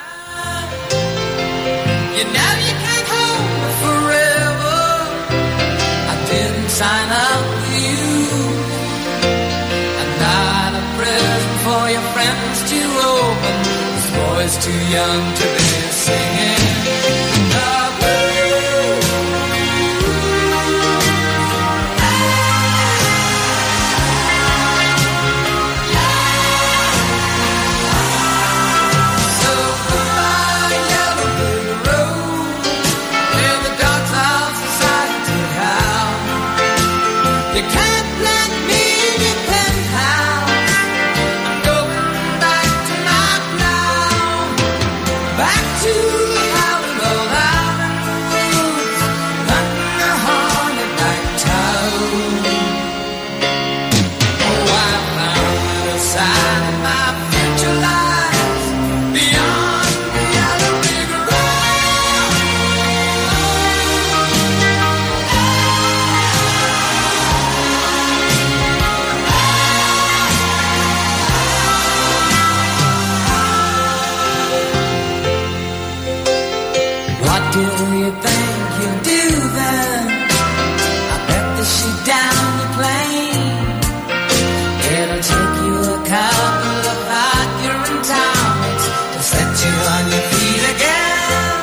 Sign up with you. I'm not a present for your friends to open. This boy's too young to be singing the blues. So goodbye, yellow brick road, where the dogs of society howl. You can't let me in your penthouse. I'm going back to my plow, back to the howling old woods, hunting a haunted night town. Oh, I found a sign in my future lies beyond the yellow brick road. What do you think you'll do then? I bet the shoot down the plane. It'll take you a couple of hot urine tonics to set you on your feet again.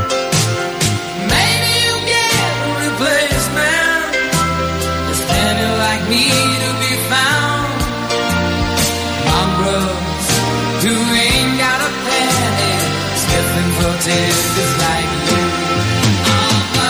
Maybe you'll get a replacement. There's plenty like me to be found. Mongrels who ain't got a penny, skipping for tickets like you.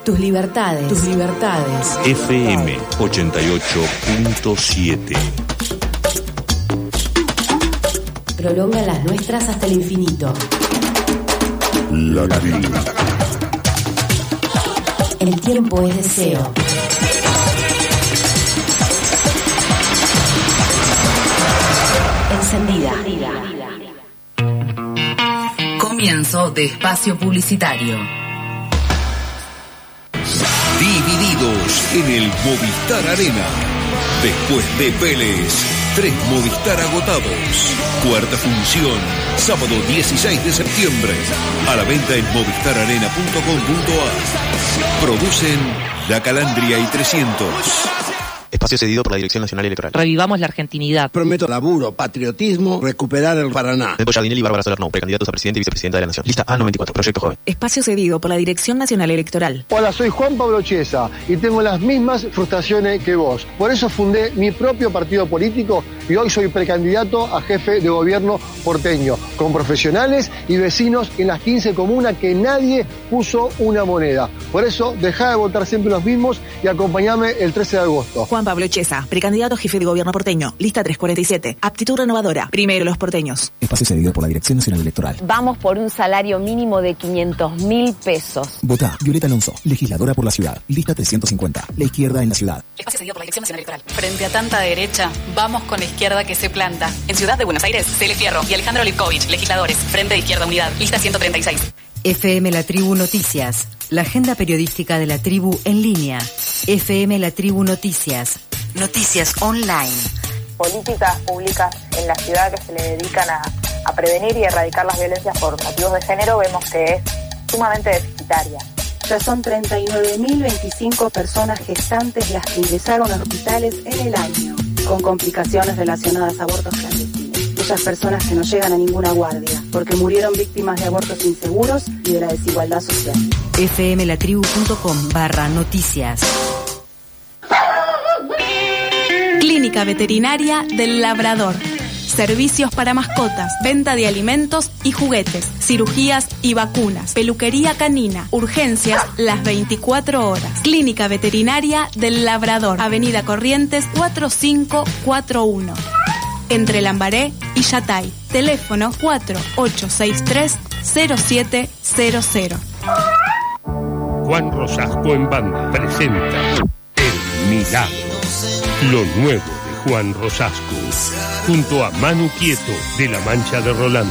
Tus libertades. Tus libertades. FM 88.7. Prolonga las nuestras hasta el infinito. La tribu. El tiempo es deseo. Encendida. Comienzo de espacio publicitario. Divididos en el Movistar Arena. Después de Vélez, 3 Movistar agotados. Cuarta función, sábado 16 de septiembre. A la venta en movistararena.com.ar. Producen La Calandria y 300. Espacio cedido por la Dirección Nacional Electoral. Revivamos la argentinidad. Prometo laburo, patriotismo, recuperar el Paraná. Pepo Jardinelli y Bárbara Solerno, precandidatos a presidente y vicepresidenta de la Nación. Lista A94, Proyecto Joven. Espacio cedido por la Dirección Nacional Electoral. Hola, soy Juan Pablo Chiesa y tengo las mismas frustraciones que vos. Por eso fundé mi propio partido político y hoy soy precandidato a jefe de gobierno porteño, con profesionales y vecinos en las 15 comunas que nadie puso una moneda. Por eso, dejá de votar siempre los mismos y acompañame el 13 de agosto. Juan Pablo Chiesa, precandidato a jefe de gobierno porteño. Lista 347. Aptitud renovadora. Primero los porteños. Espacio cedido por la Dirección Nacional Electoral. Vamos por un salario mínimo de 500.000 pesos. Vota Violeta Alonso, legisladora por la ciudad. Lista 350. La izquierda en la ciudad. Espacio cedido por la Dirección Nacional Electoral. Frente a tanta derecha, vamos con la izquierda que se planta. En Ciudad de Buenos Aires, Cele Fierro y Alejandro Lipkovich, legisladores. Frente de Izquierda Unidad. Lista 136. FM La Tribu Noticias. La agenda periodística de la tribu en línea. FM La Tribu Noticias. Noticias online. Políticas públicas en la ciudad que se le dedican a prevenir y erradicar las violencias por motivos de género, vemos que es sumamente deficitaria. Ya son 39.025 personas gestantes las que ingresaron a hospitales en el año, con complicaciones relacionadas a abortos clandestinos. Muchas personas que no llegan a ninguna guardia, porque murieron víctimas de abortos inseguros y de la desigualdad social. fmlatribu.com/noticias. Clínica Veterinaria del Labrador. Servicios para mascotas, venta de alimentos y juguetes, cirugías y vacunas, peluquería canina, urgencias las 24 horas. Clínica Veterinaria del Labrador, Avenida Corrientes 4541. Entre Lambaré y Yatay. Teléfono 4863-0700. Juan Rosasco en banda presenta El Milagro, lo nuevo de Juan Rosasco, junto a Manu Quieto de La Mancha de Rolando.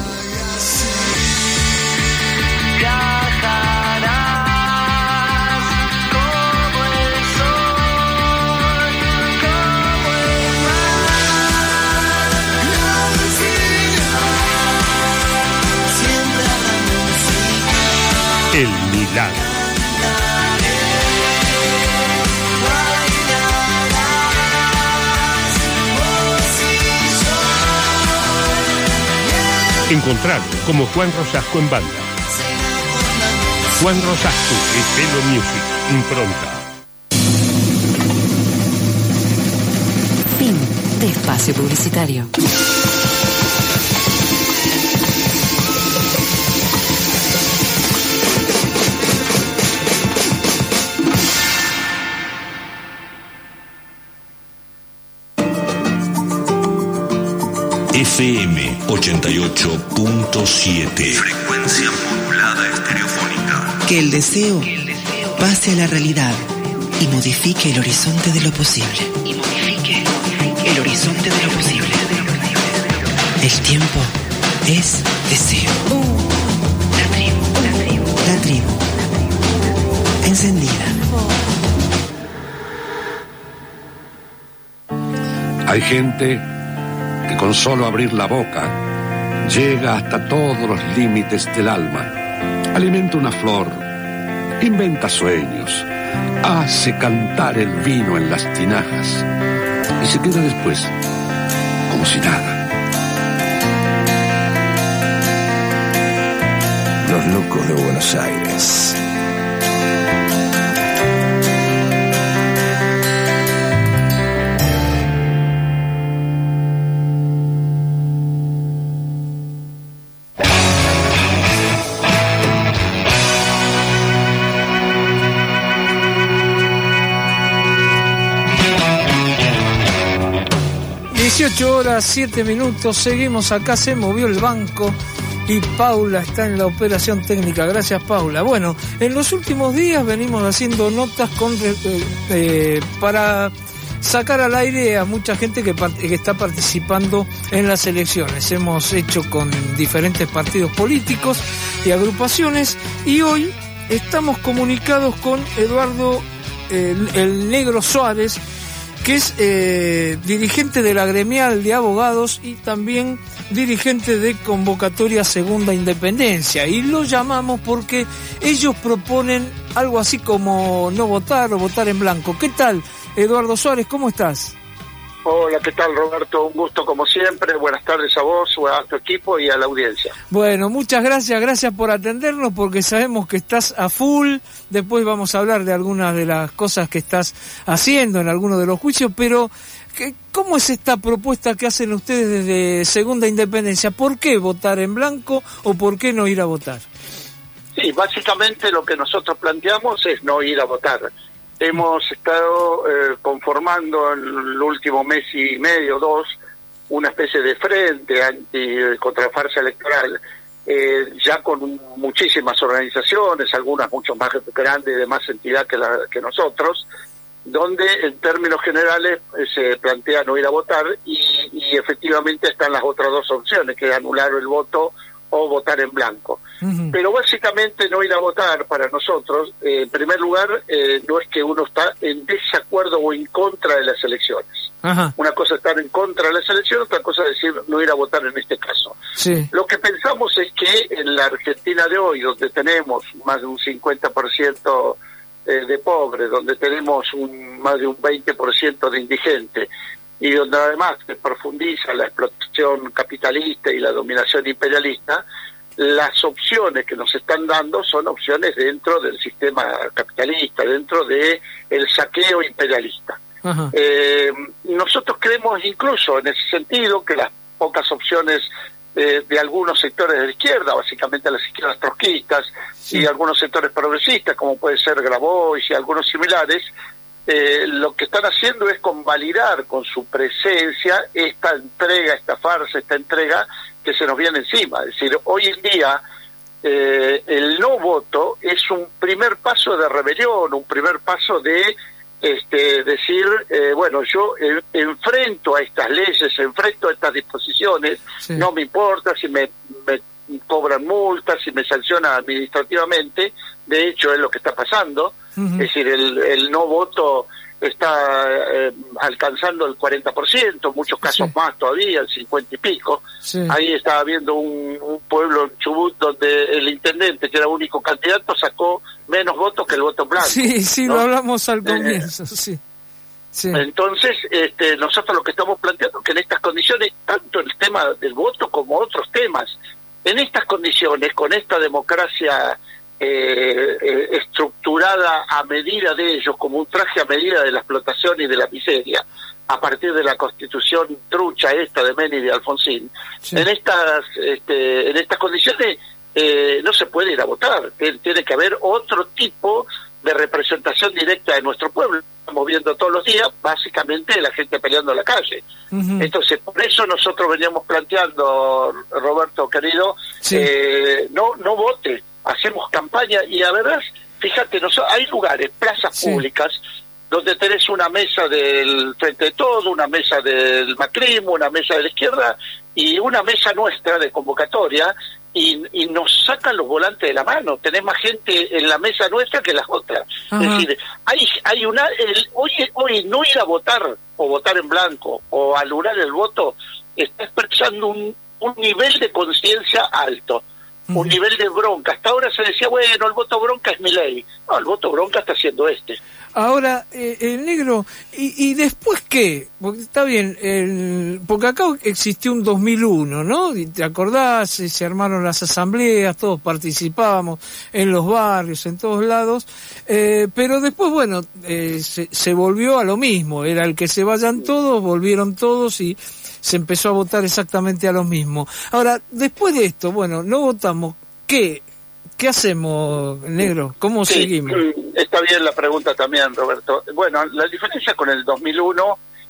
El Milagro. Encontrarlo como Juan Rosasco en banda. Juan Rosasco de Pelo Music, impronta. Fin de espacio publicitario. FM 88.7. Frecuencia modulada estereofónica. Que el deseo pase a la realidad y modifique el horizonte de lo posible. El horizonte de lo posible. El tiempo es deseo. La tribu. La tribu. Encendida. Hay gente que con solo abrir la boca llega hasta todos los límites del alma, alimenta una flor, inventa sueños, hace cantar el vino en las tinajas y se queda después como si nada. Los locos de Buenos Aires. 8:07, seguimos acá, se movió el banco y Paula está en la operación técnica. Gracias, Paula. Bueno, en los últimos días venimos haciendo notas para sacar al aire a mucha gente que está participando en las elecciones. Hemos hecho con diferentes partidos políticos y agrupaciones, y hoy estamos comunicados con Eduardo el Negro Suárez, que es dirigente de la Gremial de Abogados y también dirigente de Convocatoria Segunda Independencia. Y lo llamamos porque ellos proponen algo así como no votar o votar en blanco. ¿Qué tal, Eduardo Suárez? ¿Cómo estás? Hola, ¿qué tal, Roberto? Un gusto como siempre. Buenas tardes a vos, a tu equipo y a la audiencia. Bueno, muchas gracias por atendernos, porque sabemos que estás a full. Después vamos a hablar de algunas de las cosas que estás haciendo en algunos de los juicios, pero ¿cómo es esta propuesta que hacen ustedes desde Segunda Independencia? ¿Por qué votar en blanco o por qué no ir a votar? Sí, básicamente lo que nosotros planteamos es no ir a votar. Hemos estado conformando en el último mes y medio, 2, una especie de frente contra la farsa electoral, ya con muchísimas organizaciones, algunas mucho más grandes y de más entidad que nosotros, donde en términos generales se plantea no ir a votar y efectivamente están las otras dos opciones, que es anular el voto o votar en blanco. Uh-huh. Pero básicamente no ir a votar para nosotros, en primer lugar, no es que uno está en desacuerdo o en contra de las elecciones. Uh-huh. Una cosa es estar en contra de las elecciones, otra cosa es decir no ir a votar en este caso. Sí. Lo que pensamos es que en la Argentina de hoy, donde tenemos más de un 50% de pobres, donde tenemos más de un 20% de indigentes, y donde además se profundiza la explotación capitalista y la dominación imperialista, las opciones que nos están dando son opciones dentro del sistema capitalista, dentro de el saqueo imperialista. Nosotros creemos incluso en ese sentido que las pocas opciones de algunos sectores de la izquierda, básicamente las izquierdas trotskistas, sí, y algunos sectores progresistas, como puede ser Grabois y algunos similares, lo que están haciendo es convalidar con su presencia esta entrega, esta farsa, esta entrega que se nos viene encima. Es decir, hoy en día el no voto es un primer paso de rebelión, un primer paso de decir, bueno, yo enfrento a estas leyes, enfrento a estas disposiciones, sí, no me importa si me cobran multas, si me sancionan administrativamente. De hecho es lo que está pasando. Uh-huh. Es decir, el no voto está alcanzando el 40%, en muchos casos sí, más todavía, el 50 y pico. Sí. Ahí estaba viendo un pueblo en Chubut donde el intendente, que era el único candidato, sacó menos votos que el voto en blanco. Sí, ¿no? Lo hablamos al comienzo, sí. Sí. Entonces, nosotros lo que estamos planteando es que en estas condiciones, tanto el tema del voto como otros temas, en estas condiciones, con esta democracia estructurada a medida de ellos, como un traje a medida de la explotación y de la miseria, a partir de la constitución trucha esta de Menem y de Alfonsín, sí, en estas condiciones no se puede ir a votar. Tiene que haber otro tipo de representación directa de nuestro pueblo. Estamos viendo todos los días básicamente la gente peleando en la calle. Uh-huh. Entonces, por eso nosotros veníamos planteando, Roberto querido, sí, no vote. Hacemos campaña y a ver, fíjate, hay lugares, plazas, sí, públicas, donde tenés una mesa del Frente de Todo, una mesa del macrismo, una mesa de la izquierda y una mesa nuestra de convocatoria, y nos sacan los volantes de la mano. Tenés más gente en la mesa nuestra que las otras. Ajá. Es decir, hay hoy no ir a votar o votar en blanco o anular el voto está expresando un nivel de conciencia alto. Un nivel de bronca. Hasta ahora se decía, bueno, el voto bronca es Milei. No, el voto bronca está siendo Ahora, Negro, ¿y después qué? Porque está bien, porque acá existió un 2001, ¿no? ¿Te acordás? Se armaron las asambleas, todos participábamos en los barrios, en todos lados, pero después, bueno, se volvió a lo mismo. Era el que se vayan todos, volvieron todos y se empezó a votar exactamente a lo mismo. Ahora, después de esto, bueno, no votamos, ¿qué hacemos, Negro? ¿Cómo seguimos? Está bien la pregunta también, Roberto. Bueno, la diferencia con el 2001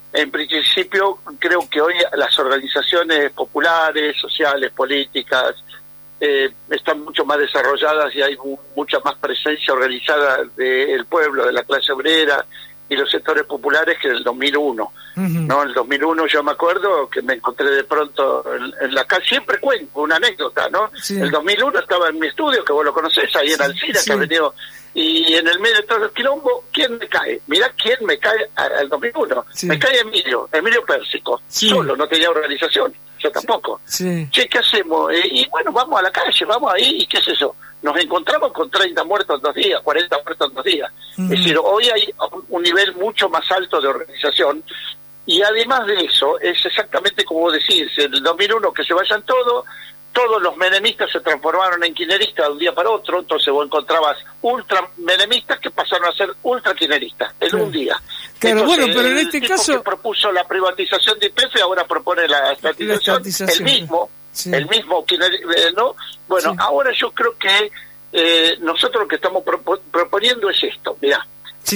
En principio, creo que hoy las organizaciones populares, sociales, políticas, están mucho más desarrolladas y hay mucha más presencia organizada del pueblo, de la clase obrera y los sectores populares que en el 2001. ¿No? En el 2001 yo me acuerdo que me encontré de pronto en la calle, siempre cuento una anécdota, ¿no? Sí. El 2001 estaba en mi estudio, que vos lo conocés, ahí en Alcina, que ha venido, y en el medio de todo el quilombo, ¿quién me cae? Mirá quién me cae al 2001. Me cae Emilio Pérsico, solo, no tenía organización, yo tampoco. Che, ¿qué hacemos? Y bueno, vamos a la calle, vamos ahí, y qué es eso. Nos encontramos con 30 muertos en 2 días, 40 muertos en 2 días. Es decir, hoy hay un nivel mucho más alto de organización, y además de eso, es exactamente como vos decís, en el 2001 que se vayan todos los menemistas se transformaron en kirchneristas de un día para otro, entonces vos encontrabas ultra menemistas que pasaron a ser ultra kirchneristas en un día. Claro, entonces, bueno, pero en este caso que propuso la privatización de YPF ahora propone la estatización. El mismo ¿no? Bueno, ahora yo creo que nosotros lo que estamos proponiendo es esto, mirá, es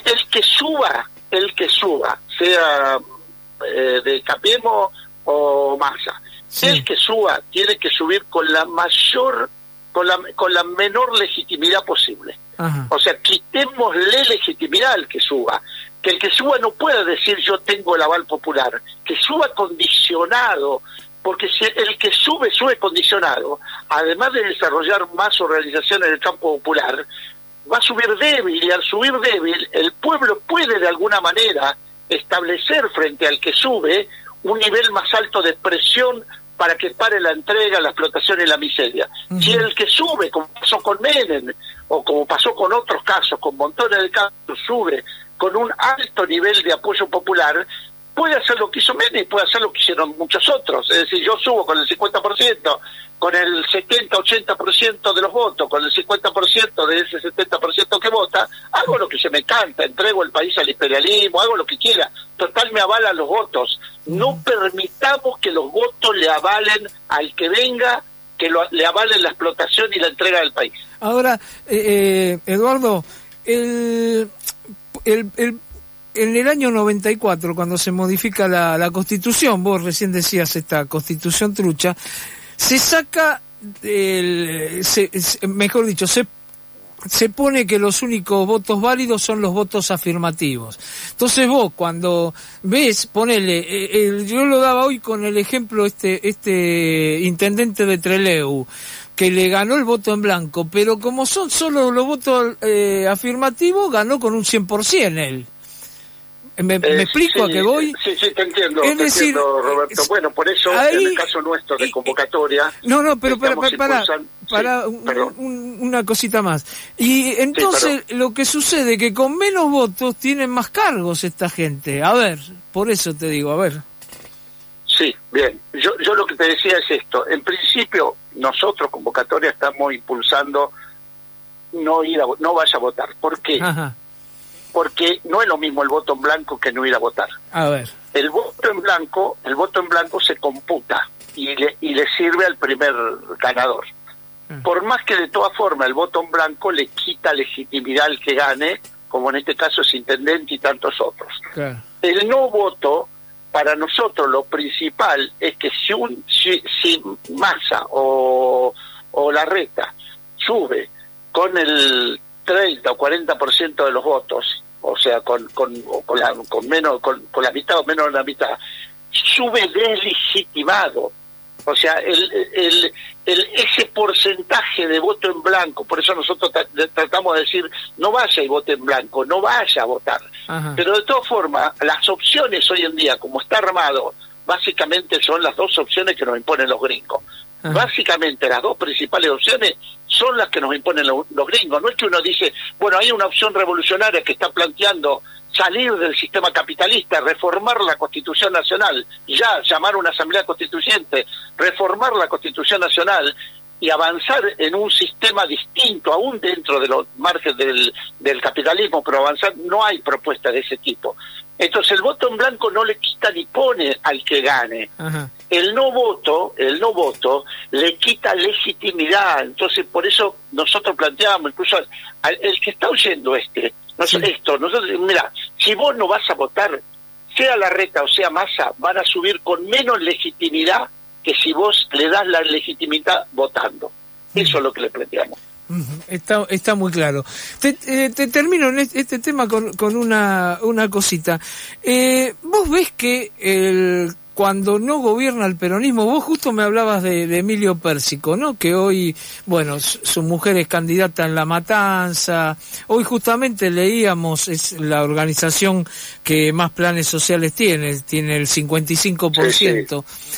el que suba, sea de Cambiemos o Massa, el que suba tiene que subir con la menor legitimidad posible. O sea, quitémosle legitimidad al que suba, que el que suba no pueda decir yo tengo el aval popular, que suba condicionado, porque si el que sube condicionado, además de desarrollar más organización en el campo popular, va a subir débil, y al subir débil el pueblo puede de alguna manera establecer frente al que sube un nivel más alto de presión para que pare la entrega, la explotación y la miseria. Si el que sube, como pasó con Menem, o como pasó con otros casos, con montones de casos, sube con un alto nivel de apoyo popular, puede hacer lo que hizo Menem y puede hacer lo que hicieron muchos otros. Es decir, yo subo con el 50%, con el 70-80% de los votos, con el 50% de ese 70% que vota, hago lo que se me canta, entrego el país al imperialismo, hago lo que quiera, total me avalan los votos. No permitamos que los votos le avalen al que venga, que le avalen la explotación y la entrega del país. Ahora, Eduardo, en el año 94, cuando se modifica la Constitución, vos recién decías esta Constitución trucha, se saca, mejor dicho, se pone que los únicos votos válidos son los votos afirmativos. Entonces vos, cuando ves, ponele, yo lo daba hoy con el ejemplo este intendente de Trelew, que le ganó el voto en blanco, pero como son solo los votos afirmativos, ganó con un 100% él. ¿Me explico a qué voy? Sí, te entiendo, entiendo, Roberto. Bueno, por eso, ahí, en el caso nuestro de convocatoria... pero para una cosita más. Y entonces lo que sucede es que con menos votos tienen más cargos esta gente. A ver, por eso te digo, a ver. Sí, bien. Yo lo que te decía es esto. En principio, nosotros, convocatoria, estamos impulsando no vaya a votar. ¿Por qué? Porque no es lo mismo el voto en blanco que no ir a votar. A ver. El voto en blanco se computa y le sirve al primer ganador. Por más que de todas formas el voto en blanco le quita legitimidad al que gane, como en este caso es intendente y tantos otros. Claro. El no voto, para nosotros lo principal es que si Massa o Larreta sube con el 30 o 40% de los votos, o sea, con la mitad o menos de la mitad, sube deslegitimado. O sea, ese porcentaje de voto en blanco, por eso nosotros tratamos de decir, no vaya y vote en blanco, no vaya a votar. Pero de todas formas, las opciones hoy en día, como está armado, básicamente son las dos opciones que nos imponen los gringos. Básicamente las dos principales opciones son las que nos imponen los gringos. No es que uno dice, bueno, hay una opción revolucionaria que está planteando salir del sistema capitalista, reformar la Constitución Nacional, llamar a una asamblea constituyente, reformar la Constitución Nacional y avanzar en un sistema distinto, aún dentro de los márgenes del capitalismo, pero avanzar. No hay propuesta de ese tipo. Entonces el voto en blanco no le quita ni pone al que gane. El no voto le quita legitimidad. Entonces por eso nosotros planteamos, incluso el que está oyendo nosotros, mira, si vos no vas a votar, sea Larreta o sea Massa, van a subir con menos legitimidad que si vos le das la legitimidad votando. Eso es lo que le planteamos. Está muy claro. Te termino en este tema con una cosita. Vos ves que cuando no gobierna el peronismo, vos justo me hablabas de Emilio Pérsico, ¿no? Que hoy, bueno, su mujer es candidata en La Matanza. Hoy justamente leíamos, es la organización que más planes sociales tiene el 55%. Sí.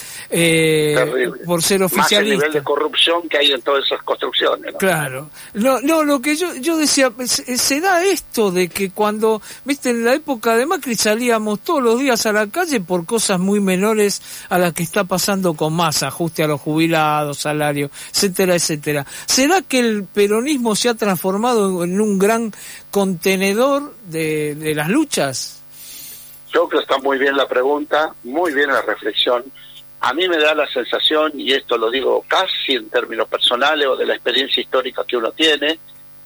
Por ser oficialista. Más el nivel de corrupción que hay en todas esas construcciones, ¿no? Claro. No, lo que yo decía, se da esto de que cuando, viste, en la época de Macri salíamos todos los días a la calle por cosas muy menores a las que está pasando con Massa, ajuste a los jubilados, salario, etcétera, etcétera. ¿Será que el peronismo se ha transformado en un gran contenedor de las luchas? Yo creo que está muy bien la pregunta, muy bien la reflexión. A mí me da la sensación, y esto lo digo casi en términos personales o de la experiencia histórica que uno tiene,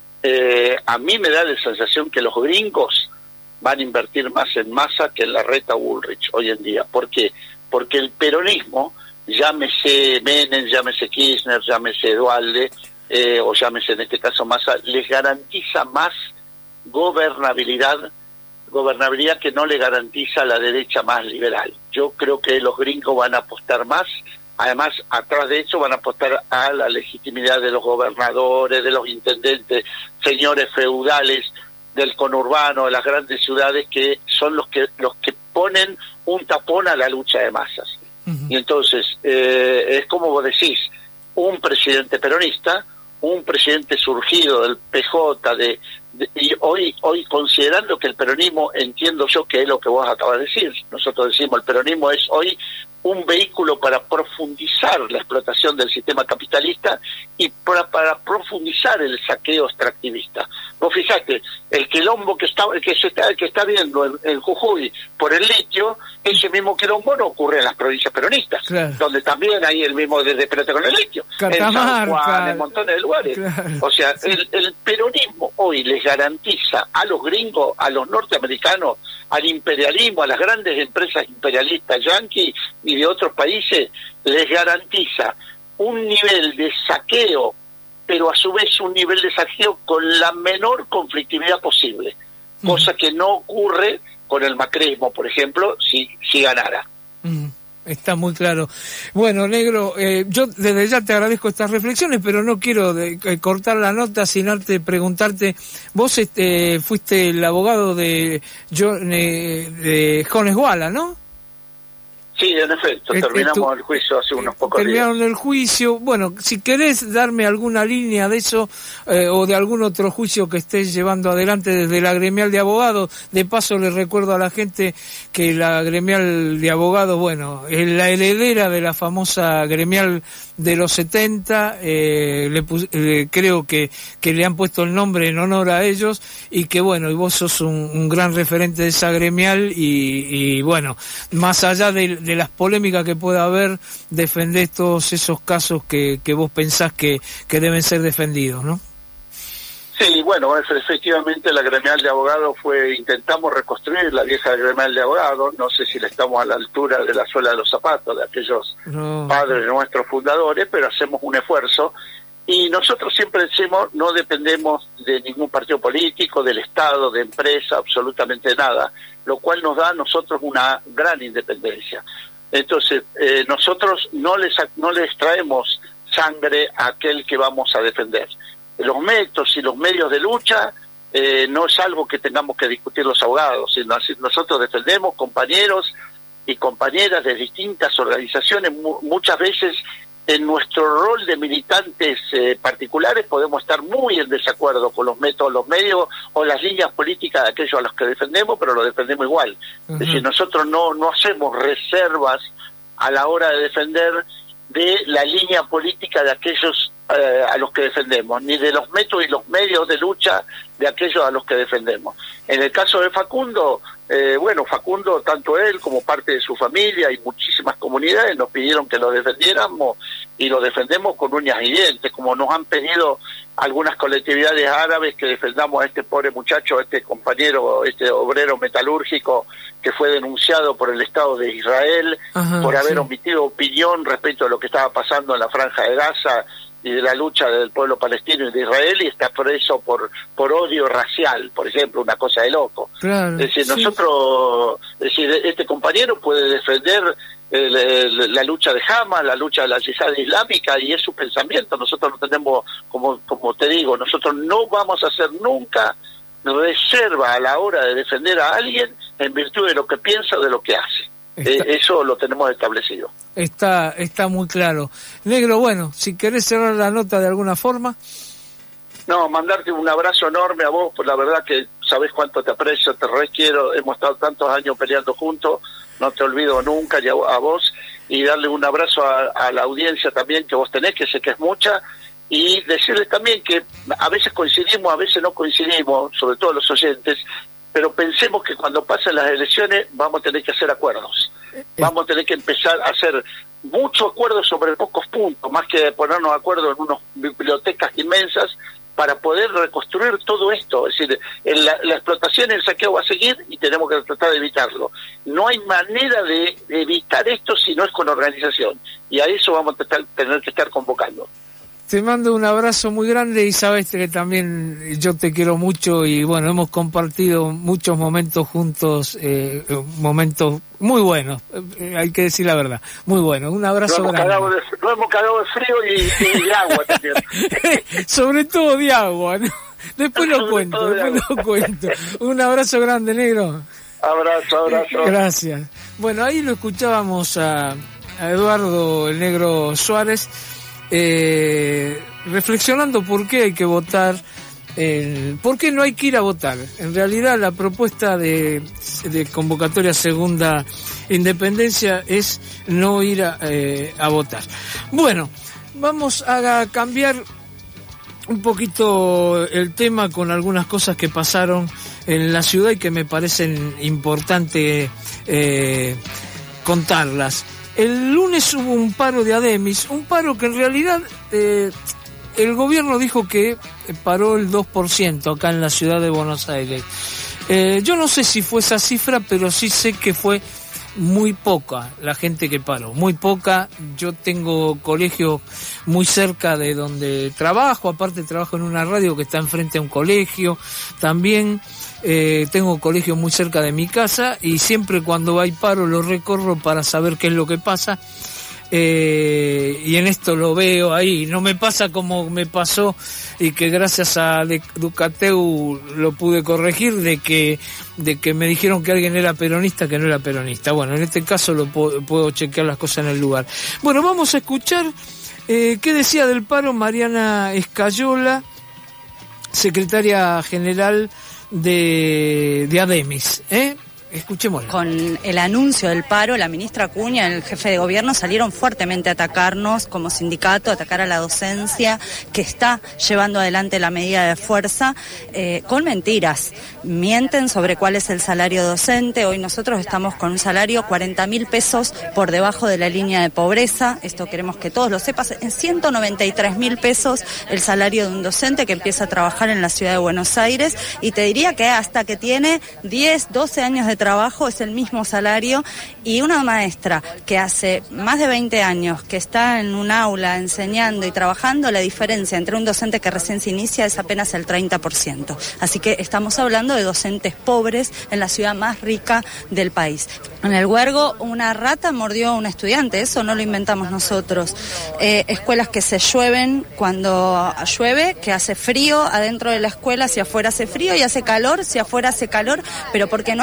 a mí me da la sensación que los gringos van a invertir más en Massa que en Larreta o Bullrich hoy en día. ¿Por qué? Porque el peronismo, llámese Menem, llámese Kirchner, llámese Duhalde, o llámese en este caso Massa, les garantiza más gobernabilidad que no le garantiza la derecha más liberal. Yo creo que los gringos van a apostar más, además atrás de eso van a apostar a la legitimidad de los gobernadores, de los intendentes, señores feudales del conurbano, de las grandes ciudades, que son los que ponen un tapón a la lucha de masas. Y entonces, es como vos decís, un presidente peronista, un presidente surgido del PJ, y hoy considerando que el peronismo, entiendo yo que es lo que vos acabas de decir, nosotros decimos el peronismo es hoy un vehículo para profundizar la explotación del sistema capitalista y para profundizar el saqueo extractivista. Vos fijate, el quilombo que está viendo en Jujuy por el litio, ese mismo quilombo no ocurre en las provincias peronistas, claro, donde también hay el mismo despelote con el litio, en San Juan, en montones de lugares. Claro. O sea, el peronismo hoy les garantiza a los gringos, a los norteamericanos, al imperialismo, a las grandes empresas imperialistas yanquis y de otros países, les garantiza un nivel de saqueo, pero a su vez un nivel de saqueo con la menor conflictividad posible, cosa que no ocurre con el macrismo, por ejemplo, si ganara. Está muy claro. Bueno, Negro, yo desde ya te agradezco estas reflexiones, pero no quiero cortar la nota sin antes de preguntarte, vos fuiste el abogado de Jones Walla, ¿no? Sí, en efecto, terminamos el juicio hace unos pocos días. Terminaron el juicio. Bueno, si querés darme alguna línea de eso o de algún otro juicio que estés llevando adelante desde la gremial de abogados, de paso les recuerdo a la gente que la gremial de abogados, bueno, es la heredera de la famosa gremial de los 70, creo que le han puesto el nombre en honor a ellos, y que bueno, y vos sos un gran referente de esa gremial y bueno, más allá de las polémicas que pueda haber, defendés todos esos casos que vos pensás que deben ser defendidos, ¿no? Sí, bueno, efectivamente la gremial de abogados intentamos reconstruir la vieja gremial de abogados, no sé si le estamos a la altura de la suela de los zapatos de aquellos padres nuestros fundadores, pero hacemos un esfuerzo, y nosotros siempre decimos, no dependemos de ningún partido político, del Estado, de empresa, absolutamente nada, lo cual nos da a nosotros una gran independencia. Entonces, nosotros no les traemos sangre a aquel que vamos a defender. Los métodos y los medios de lucha no es algo que tengamos que discutir los abogados, sino así nosotros defendemos compañeros y compañeras de distintas organizaciones. Muchas veces en nuestro rol de militantes particulares podemos estar muy en desacuerdo con los métodos, los medios o las líneas políticas de aquellos a los que defendemos, pero lo defendemos igual. Es decir, nosotros no hacemos reservas a la hora de defender de la línea política de aquellos a los que defendemos, ni de los métodos y los medios de lucha de aquellos a los que defendemos. En el caso de Facundo, Facundo, tanto él como parte de su familia y muchísimas comunidades nos pidieron que lo defendiéramos y lo defendemos con uñas y dientes, como nos han pedido algunas colectividades árabes que defendamos a este pobre muchacho, a este compañero, este obrero metalúrgico que fue denunciado por el Estado de Israel por haber omitido opinión respecto a lo que estaba pasando en la Franja de Gaza y de la lucha del pueblo palestino y de Israel, y está preso por odio racial, por ejemplo, una cosa de loco. Claro, es decir, este compañero puede defender la lucha de Hamas, la lucha de la yihad islámica, y es su pensamiento. Nosotros no tenemos, como te digo, nosotros no vamos a hacer nunca reserva a la hora de defender a alguien en virtud de lo que piensa o de lo que hace. Eso lo tenemos establecido. Está muy claro. Negro, bueno, si querés cerrar la nota de alguna forma. No, mandarte un abrazo enorme a vos, por la verdad que sabés cuánto te aprecio, te requiero, hemos estado tantos años peleando juntos, no te olvido nunca, y a vos, y darle un abrazo a la audiencia también que vos tenés, que sé que es mucha, y decirles también que a veces coincidimos, a veces no coincidimos, sobre todo los oyentes, pero pensemos que cuando pasen las elecciones vamos a tener que hacer acuerdos. Vamos a tener que empezar a hacer muchos acuerdos sobre pocos puntos, más que ponernos de acuerdo en unas bibliotecas inmensas para poder reconstruir todo esto. Es decir, la explotación y el saqueo va a seguir y tenemos que tratar de evitarlo. No hay manera de evitar esto si no es con organización, y a eso vamos a tener que estar convocando. Te mando un abrazo muy grande y sabes que también yo te quiero mucho y bueno, hemos compartido muchos momentos juntos, momentos muy buenos, hay que decir la verdad, muy buenos. Un abrazo grande. Nos hemos cagado de frío y de agua también. Sobre todo de agua, ¿no? Después lo cuento. Un abrazo grande, negro. Abrazo. Gracias. Bueno, ahí lo escuchábamos a Eduardo el Negro Suárez, reflexionando por qué hay que votar, por qué no hay que ir a votar. En realidad la propuesta de convocatoria segunda independencia es no ir a votar. Bueno, vamos a cambiar un poquito el tema con algunas cosas que pasaron en la ciudad y que me parecen importante contarlas. El lunes hubo un paro de ADEMIS, un paro que en realidad el gobierno dijo que paró el 2% acá en la ciudad de Buenos Aires. Yo no sé si fue esa cifra, pero sí sé que fue muy poca la gente que paró, muy poca. Yo tengo colegio muy cerca de donde trabajo, aparte trabajo en una radio que está enfrente a un colegio, también tengo colegio muy cerca de mi casa y siempre cuando hay paro lo recorro para saber qué es lo que pasa, y en esto lo veo ahí, no me pasa como me pasó y que gracias a Ducateu lo pude corregir, de que me dijeron que alguien era peronista que no era peronista. Bueno, en este caso lo puedo chequear las cosas en el lugar. Bueno, vamos a escuchar qué decía del paro Mariana Escayola, secretaria general de ADEMIS, Escuchémoslo. Con el anuncio del paro, la ministra Acuña y el jefe de gobierno salieron fuertemente a atacarnos como sindicato, a atacar a la docencia que está llevando adelante la medida de fuerza con mentiras. Mienten sobre cuál es el salario docente. Hoy nosotros estamos con un salario 40.000 pesos por debajo de la línea de pobreza. Esto queremos que todos lo sepas. En 193.000 pesos el salario de un docente que empieza a trabajar en la ciudad de Buenos Aires. Y te diría que hasta que tiene 10, 12 años de trabajo es el mismo salario, y una maestra que hace más de 20 años que está en un aula enseñando y trabajando, la diferencia entre un docente que recién se inicia es apenas el 30%. Así que estamos hablando de docentes pobres en la ciudad más rica del país. En el Huergo una rata mordió a un estudiante, eso no lo inventamos nosotros. Escuelas que se llueven cuando llueve, que hace frío adentro de la escuela, si afuera hace frío, y hace calor, si afuera hace calor, pero porque no están las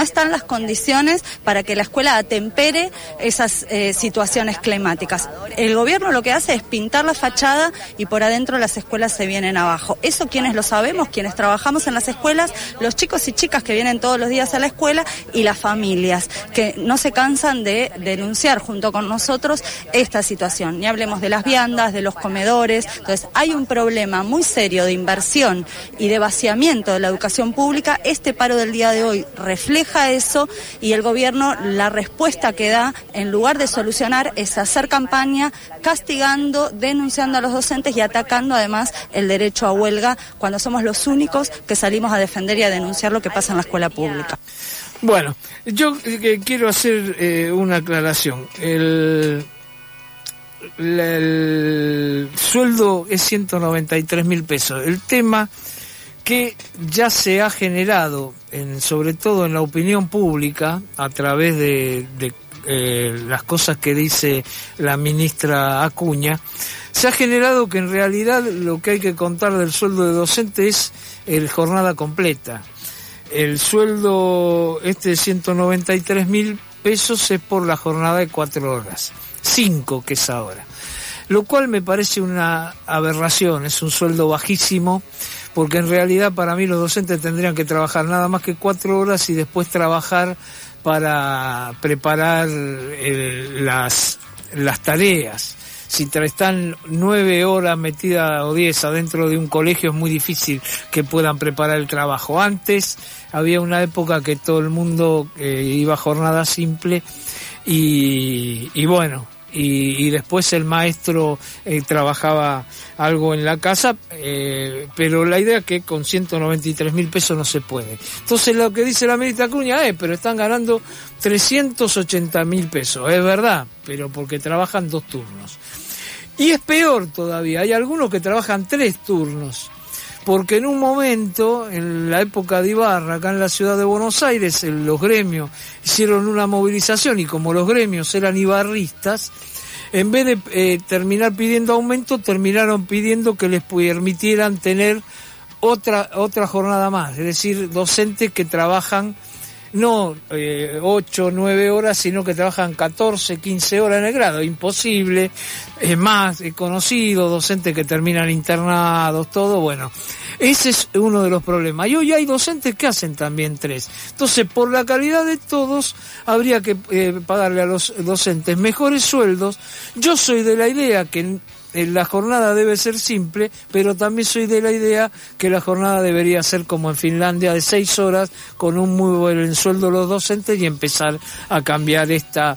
condiciones para que la escuela atempere esas situaciones climáticas. El gobierno lo que hace es pintar la fachada y por adentro las escuelas se vienen abajo. Eso quienes lo sabemos, quienes trabajamos en las escuelas, los chicos y chicas que vienen todos los días a la escuela y las familias que no se cansan de denunciar junto con nosotros esta situación. Ni hablemos de las viandas, de los comedores. Entonces hay un problema muy serio de inversión y de vaciamiento de la educación pública. Este paro del día de hoy refleja eso y el gobierno, la respuesta que da, en lugar de solucionar, es hacer campaña castigando, denunciando a los docentes y atacando además el derecho a huelga cuando somos los únicos que salimos a defender y a denunciar lo que pasa en la escuela pública. Bueno, yo quiero hacer una aclaración. El sueldo es 193.000 pesos. El tema que ya se ha generado, sobre todo en la opinión pública, a través de las cosas que dice la ministra Acuña, se ha generado que en realidad lo que hay que contar del sueldo de docente es jornada completa. El sueldo de 193.000 pesos es por la jornada de 4 horas, 5 que es ahora, lo cual me parece una aberración. Es un sueldo bajísimo, porque en realidad para mí los docentes tendrían que trabajar nada más que 4 horas y después trabajar para preparar las tareas. Si están 9 horas metidas o 10 adentro de un colegio, es muy difícil que puedan preparar el trabajo. Antes había una época que todo el mundo iba a jornada simple y bueno, y después el maestro trabajaba algo en la casa, pero la idea es que con 193.000 pesos no se puede. Entonces lo que dice la ministra Acuña pero están ganando 380.000 pesos, es verdad, pero porque trabajan 2 turnos. Y es peor todavía, hay algunos que trabajan 3 turnos, porque en un momento, en la época de Ibarra, acá en la ciudad de Buenos Aires, los gremios hicieron una movilización y como los gremios eran ibarristas, en vez de terminar pidiendo aumento, terminaron pidiendo que les permitieran tener otra jornada más, es decir, docentes que trabajan no 8 o 9 horas, sino que trabajan 14, 15 horas en el grado. Imposible, es más, conocido, docentes que terminan internados, todo, bueno. Ese es uno de los problemas. Y hoy hay docentes que hacen también 3. Entonces, por la calidad de todos, habría que pagarle a los docentes mejores sueldos. Yo soy de la idea que la jornada debe ser simple, pero también soy de la idea que la jornada debería ser como en Finlandia, de 6 horas, con un muy buen sueldo los docentes y empezar a cambiar esta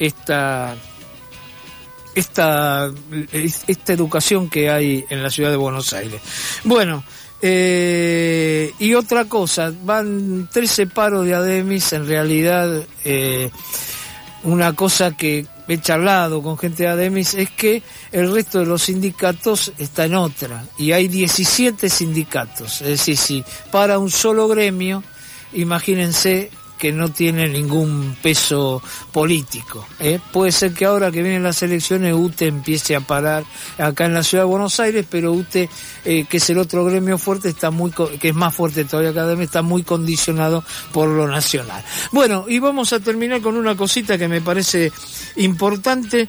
educación que hay en la ciudad de Buenos Aires. Bueno, y otra cosa, van 13 paros de ADEMIS, en realidad una cosa que he charlado con gente de ADEMIS es que el resto de los sindicatos está en otra, y hay 17 sindicatos, es decir, si para un solo gremio, imagínense que no tiene ningún peso político. Puede ser que ahora que vienen las elecciones UTE empiece a parar acá en la ciudad de Buenos Aires, pero UTE, que es el otro gremio fuerte, que es más fuerte todavía que ADEMIS, está muy condicionado por lo nacional. Bueno, y vamos a terminar con una cosita que me parece importante.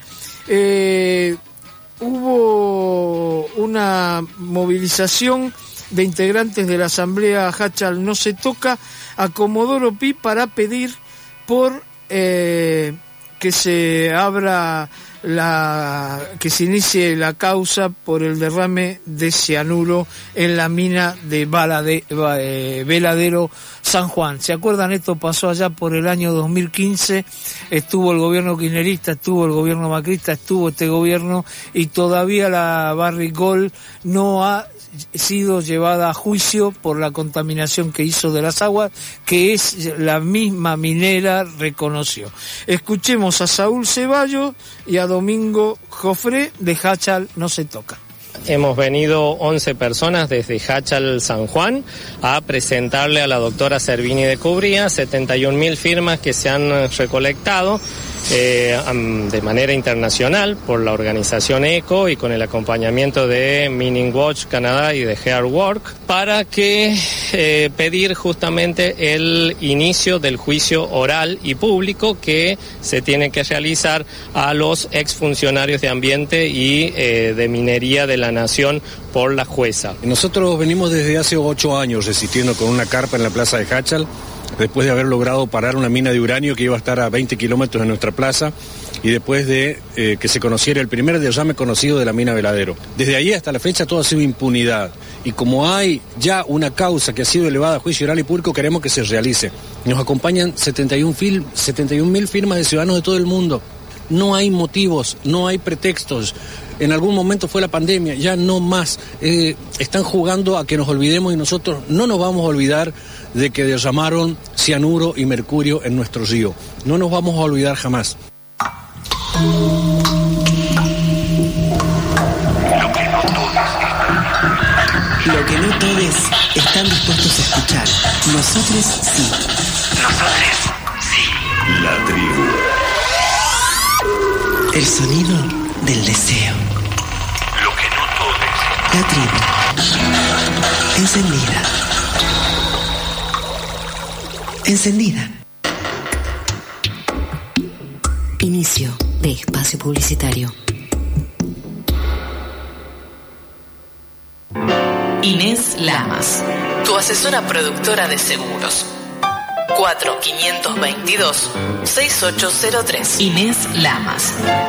Hubo una movilización de integrantes de la Asamblea Hachal No Se Toca a Comodoro Pi para pedir por que se abra que se inicie la causa por el derrame de cianuro en la mina de Veladero San Juan. ¿Se acuerdan? Esto pasó allá por el año 2015, estuvo el gobierno kirchnerista, estuvo el gobierno macrista, estuvo este gobierno y todavía la Barrick no ha sido llevada a juicio por la contaminación que hizo de las aguas, que es la misma minera reconoció. Escuchemos a Saúl Ceballos y a Domingo Jofré de Hachal No Se Toca. Hemos venido 11 personas desde Hachal San Juan a presentarle a la doctora Servini de Cubría 71.000 firmas que se han recolectado de manera internacional por la organización ECO y con el acompañamiento de Meaning Watch Canadá y de Hair Work para que pedir justamente el inicio del juicio oral y público que se tiene que realizar a los exfuncionarios de ambiente y de minería de la nación por la jueza. Nosotros venimos desde hace 8 años resistiendo con una carpa en la plaza de Hachal, después de haber logrado parar una mina de uranio que iba a estar a 20 kilómetros de nuestra plaza y después de que se conociera el primer derrame conocido de la mina Veladero. Desde ahí hasta la fecha todo ha sido impunidad y como hay ya una causa que ha sido elevada a juicio oral y público, queremos que se realice. Nos acompañan 71.000 firmas de ciudadanos de todo el mundo. No hay motivos, no hay pretextos. En algún momento fue la pandemia, ya no más. Están jugando a que nos olvidemos y nosotros no nos vamos a olvidar de que derramaron cianuro y mercurio en nuestro río. No nos vamos a olvidar jamás. Lo que no todos están dispuestos a escuchar. Nosotros sí. Nosotros sí. La tribu. El sonido del deseo. Lo que no todos. La tribu. Encendida. Encendida. Inicio de espacio publicitario. Inés Lamas, tu asesora productora de seguros. 4522-6803. Inés Lamas,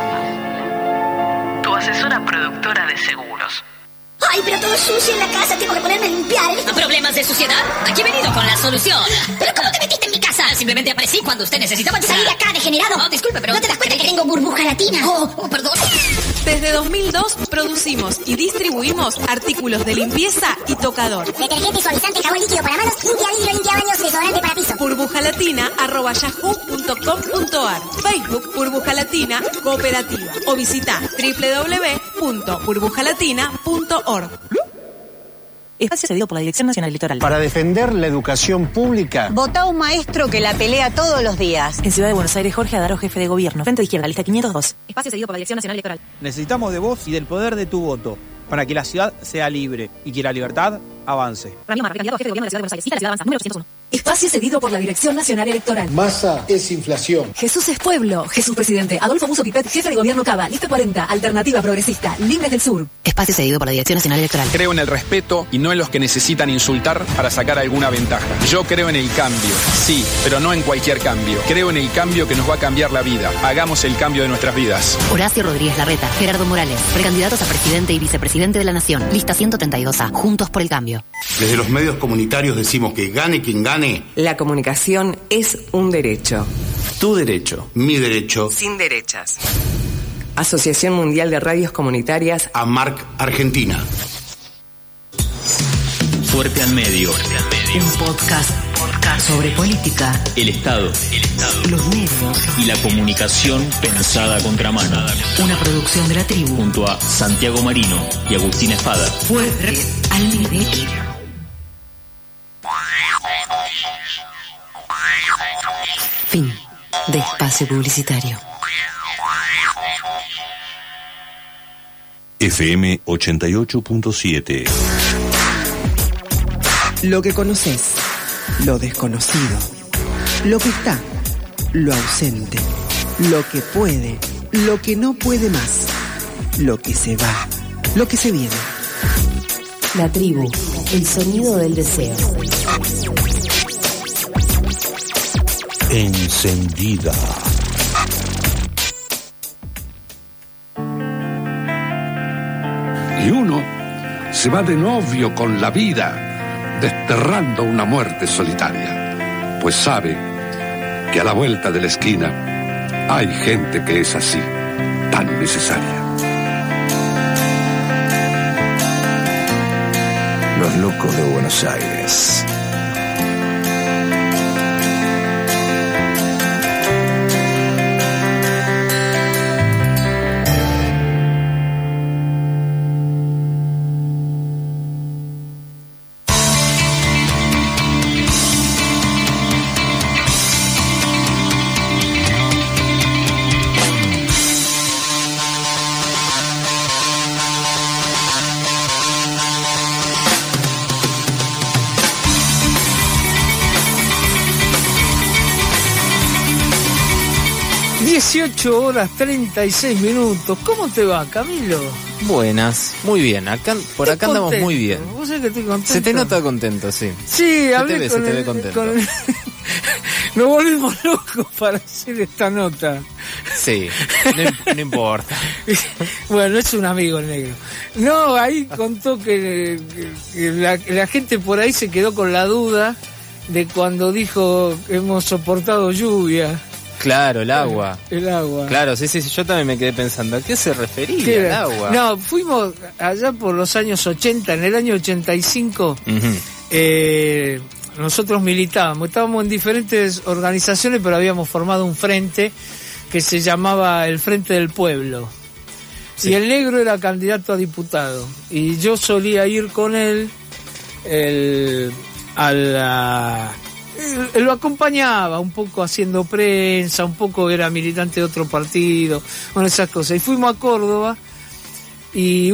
tu asesora productora de seguros. Ay, pero todo es sucio en la casa, tengo que ponerme a limpiar. ¿Problemas de suciedad? Aquí he venido con la solución. ¿Pero cómo te metiste en mi casa? Simplemente aparecí cuando usted necesitaba entrar. Salí de acá, degenerado. No, disculpe, pero... ¿No te das cuenta que tengo burbuja latina? Oh, perdón. Desde 2002 producimos y distribuimos artículos de limpieza y tocador. Detergente, suavizante, jabón líquido para manos, limpia vidrio, limpia baños, desodorante para piso. burbujalatina@yahoo.com.ar. Facebook Burbuja Latina Cooperativa o visita www.burbujalatina.org. Espacio cedido por la Dirección Nacional Electoral. Para defender la educación pública. Votá a un maestro que la pelea todos los días. En Ciudad de Buenos Aires, Jorge Adaro, jefe de gobierno. Frente de izquierda, lista 502. Espacio cedido por la Dirección Nacional Electoral. Necesitamos de vos y del poder de tu voto para que la ciudad sea libre y que la libertad avance. Ramiro Marra, candidato a jefe de gobierno de la Ciudad de Buenos Aires. Lista La Ciudad Avanza, número 801. Espacio cedido por la Dirección Nacional Electoral. Masa es inflación. Jesús es pueblo. Jesús presidente. Adolfo Musso Pipet, jefe de gobierno Cava. Lista 40. Alternativa progresista. Libres del Sur. Espacio cedido por la Dirección Nacional Electoral. Creo en el respeto y no en los que necesitan insultar para sacar alguna ventaja. Yo creo en el cambio, sí, pero no en cualquier cambio. Creo en el cambio que nos va a cambiar la vida. Hagamos el cambio de nuestras vidas. Horacio Rodríguez Larreta, Gerardo Morales, precandidatos a presidente y vicepresidente de la Nación. Lista 132A. Juntos por el cambio. Desde los medios comunitarios decimos que gane quien gane. La comunicación es un derecho. Tu derecho. Mi derecho. Sin derechas. Asociación Mundial de Radios Comunitarias. AMARC Argentina. Fuerte al medio. Un podcast sobre política, El Estado. los medios, Y la comunicación pensada a contramano. una producción de la tribu. Junto a Santiago Marino y Agustín Espada. Fuerte al medio. Fin de espacio publicitario. FM 88.7. Lo que conoces, lo desconocido, lo que está, lo ausente, lo que puede, lo que no puede más, lo que se va, lo que se viene. La tribu, el sonido del deseo. Encendida. Y uno se va de novio con la vida, desterrando una muerte solitaria, pues sabe que a la vuelta de la esquina hay gente que es así, tan necesaria. Los locos de Buenos Aires. 18 horas 36 minutos. ¿Cómo te va, Camilo? Buenas, muy bien. Por acá andamos muy bien. ¿Vos sabés que estoy contento? Se te nota contento, sí. Sí, hablé se te ve contento. Nos volvimos locos para hacer esta nota. Sí, no importa. Bueno, es un amigo el negro. No, ahí contó que la gente por ahí se quedó con la duda de cuando dijo hemos soportado lluvia. Claro, el agua. El agua. Claro, sí, yo también me quedé pensando, ¿a qué se refería el agua? No, fuimos allá por los años 80, en el año 85, nosotros militábamos, estábamos en diferentes organizaciones, pero habíamos formado un frente que se llamaba el Frente del Pueblo. Sí. Y el negro era candidato a diputado. Y yo solía ir con él lo acompañaba un poco haciendo prensa, un poco era militante de otro partido, bueno, esas cosas. Y fuimos a Córdoba y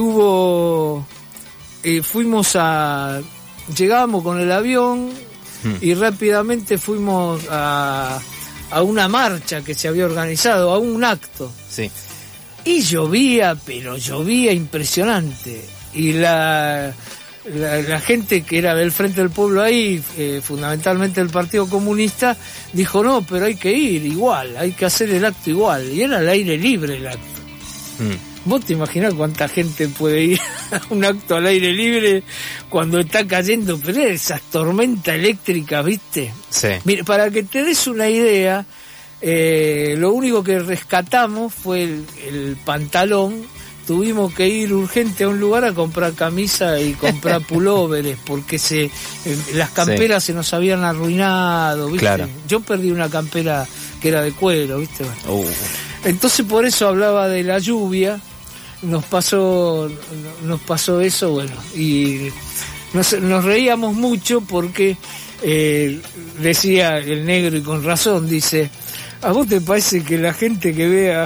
llegábamos con el avión y rápidamente fuimos a una marcha que se había organizado, a un acto. Sí. Y llovía, pero llovía impresionante. Y la gente que era del Frente del Pueblo ahí, fundamentalmente el Partido Comunista, dijo no, pero hay que ir igual, hay que hacer el acto igual. Y era al aire libre el acto. ¿Vos te imaginás cuánta gente puede ir a un acto al aire libre cuando está cayendo, pero esas tormentas eléctricas, ¿viste? Sí. Mira, para que te des una idea, lo único que rescatamos fue el pantalón. Tuvimos que ir urgente a un lugar a comprar camisa y comprar pulóveres porque las camperas se nos habían arruinado, ¿viste? Claro. Yo perdí una campera que era de cuero, ¿viste? Entonces por eso hablaba de la lluvia. Nos pasó eso, bueno, y nos reíamos mucho porque decía el negro, y con razón, dice, ¿a vos te parece que la gente que vea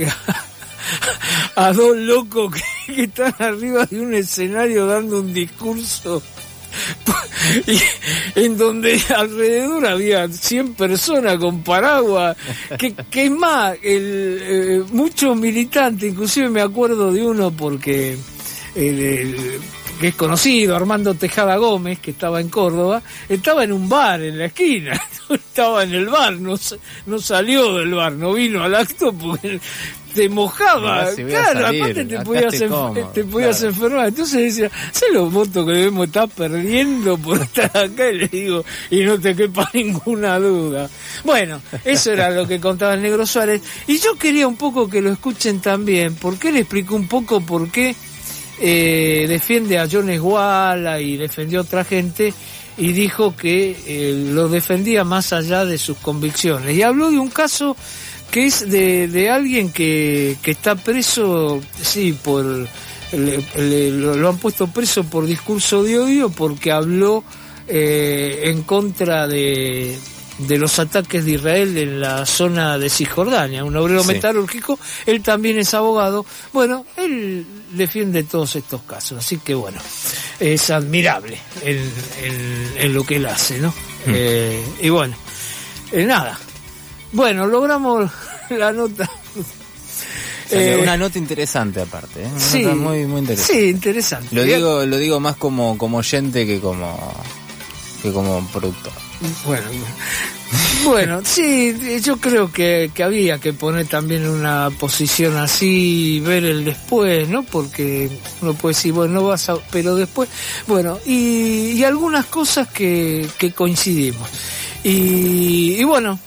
a dos locos que están arriba de un escenario dando un discurso y en donde alrededor había 100 personas con paraguas, que es más, muchos militantes, inclusive me acuerdo de uno porque que es conocido, Armando Tejada Gómez, que estaba en Córdoba, estaba en un bar en la esquina, estaba en el bar, no salió del bar, no vino al acto porque te mojaba, claro, aparte te podías enfermar. Entonces decía, ¿sabes los votos que debemos estar perdiendo por estar acá? Y le digo, y no te quepa ninguna duda. Bueno, eso era lo que contaba el negro Suárez. Y yo quería un poco que lo escuchen también, porque él explicó un poco por qué defiende a John Esguala y defendió a otra gente, y dijo que lo defendía más allá de sus convicciones. Y habló de un caso que es de alguien que está preso, sí, lo han puesto preso por discurso de odio porque habló en contra de los ataques de Israel en la zona de Cisjordania, un obrero metalúrgico. Él también es abogado. Bueno, él defiende todos estos casos, así que bueno, es admirable en lo que él hace, ¿no? Y bueno, nada. Bueno, logramos la nota. Una nota interesante aparte, ¿eh? Una sí, nota muy, muy interesante. Sí, interesante. Lo digo más como oyente que como productor. Bueno, sí, yo creo que había que poner también una posición así, ver el después, ¿no? Porque uno puede decir, bueno, no vas a... Pero después, bueno, y algunas cosas que coincidimos. Y bueno,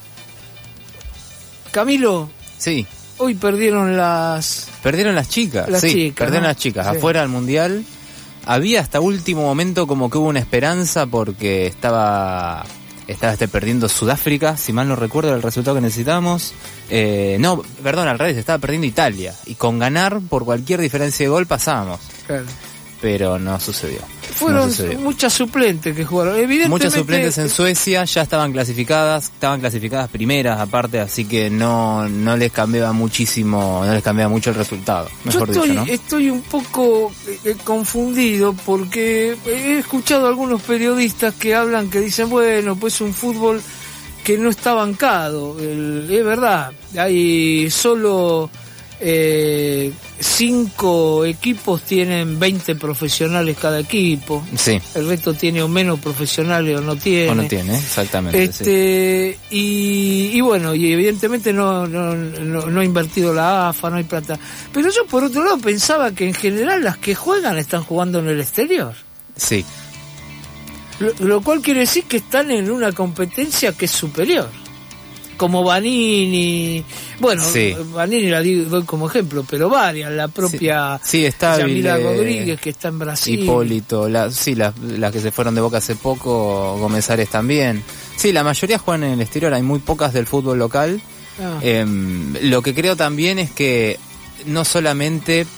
Camilo. Sí. Hoy perdieron las chicas. Perdieron las chicas. Sí. Afuera del Mundial. Había hasta último momento como que hubo una esperanza porque estaba perdiendo Sudáfrica, si mal no recuerdo el resultado que necesitábamos. No, perdón, al revés, estaba perdiendo Italia. Y con ganar por cualquier diferencia de gol pasábamos. Claro. Pero no sucedió. Fueron muchas suplentes que jugaron. Evidentemente, muchas suplentes en Suecia ya estaban clasificadas primeras aparte, así que no les cambiaba mucho el resultado. Mejor dicho, ¿no? Estoy un poco confundido porque he escuchado a algunos periodistas que hablan, que dicen, bueno, pues un fútbol que no está bancado. Es verdad, hay solo 5 equipos tienen 20 profesionales cada equipo. Sí. El resto tiene o menos profesionales o no tiene. O no tiene, exactamente. Y bueno, y evidentemente no ha invertido la AFA, no hay plata. Pero yo por otro lado pensaba que en general las que juegan están jugando en el exterior. Sí. Lo cual quiere decir que están en una competencia que es superior. Como Vanini, bueno, sí. Vanini la doy como ejemplo, pero varias, la propia está Yamila Rodríguez, que está en Brasil. Hipólito, las que se fueron de Boca hace poco, Gómez Ares también. Sí, la mayoría juegan en el exterior, hay muy pocas del fútbol local. Lo que creo también es que no solamente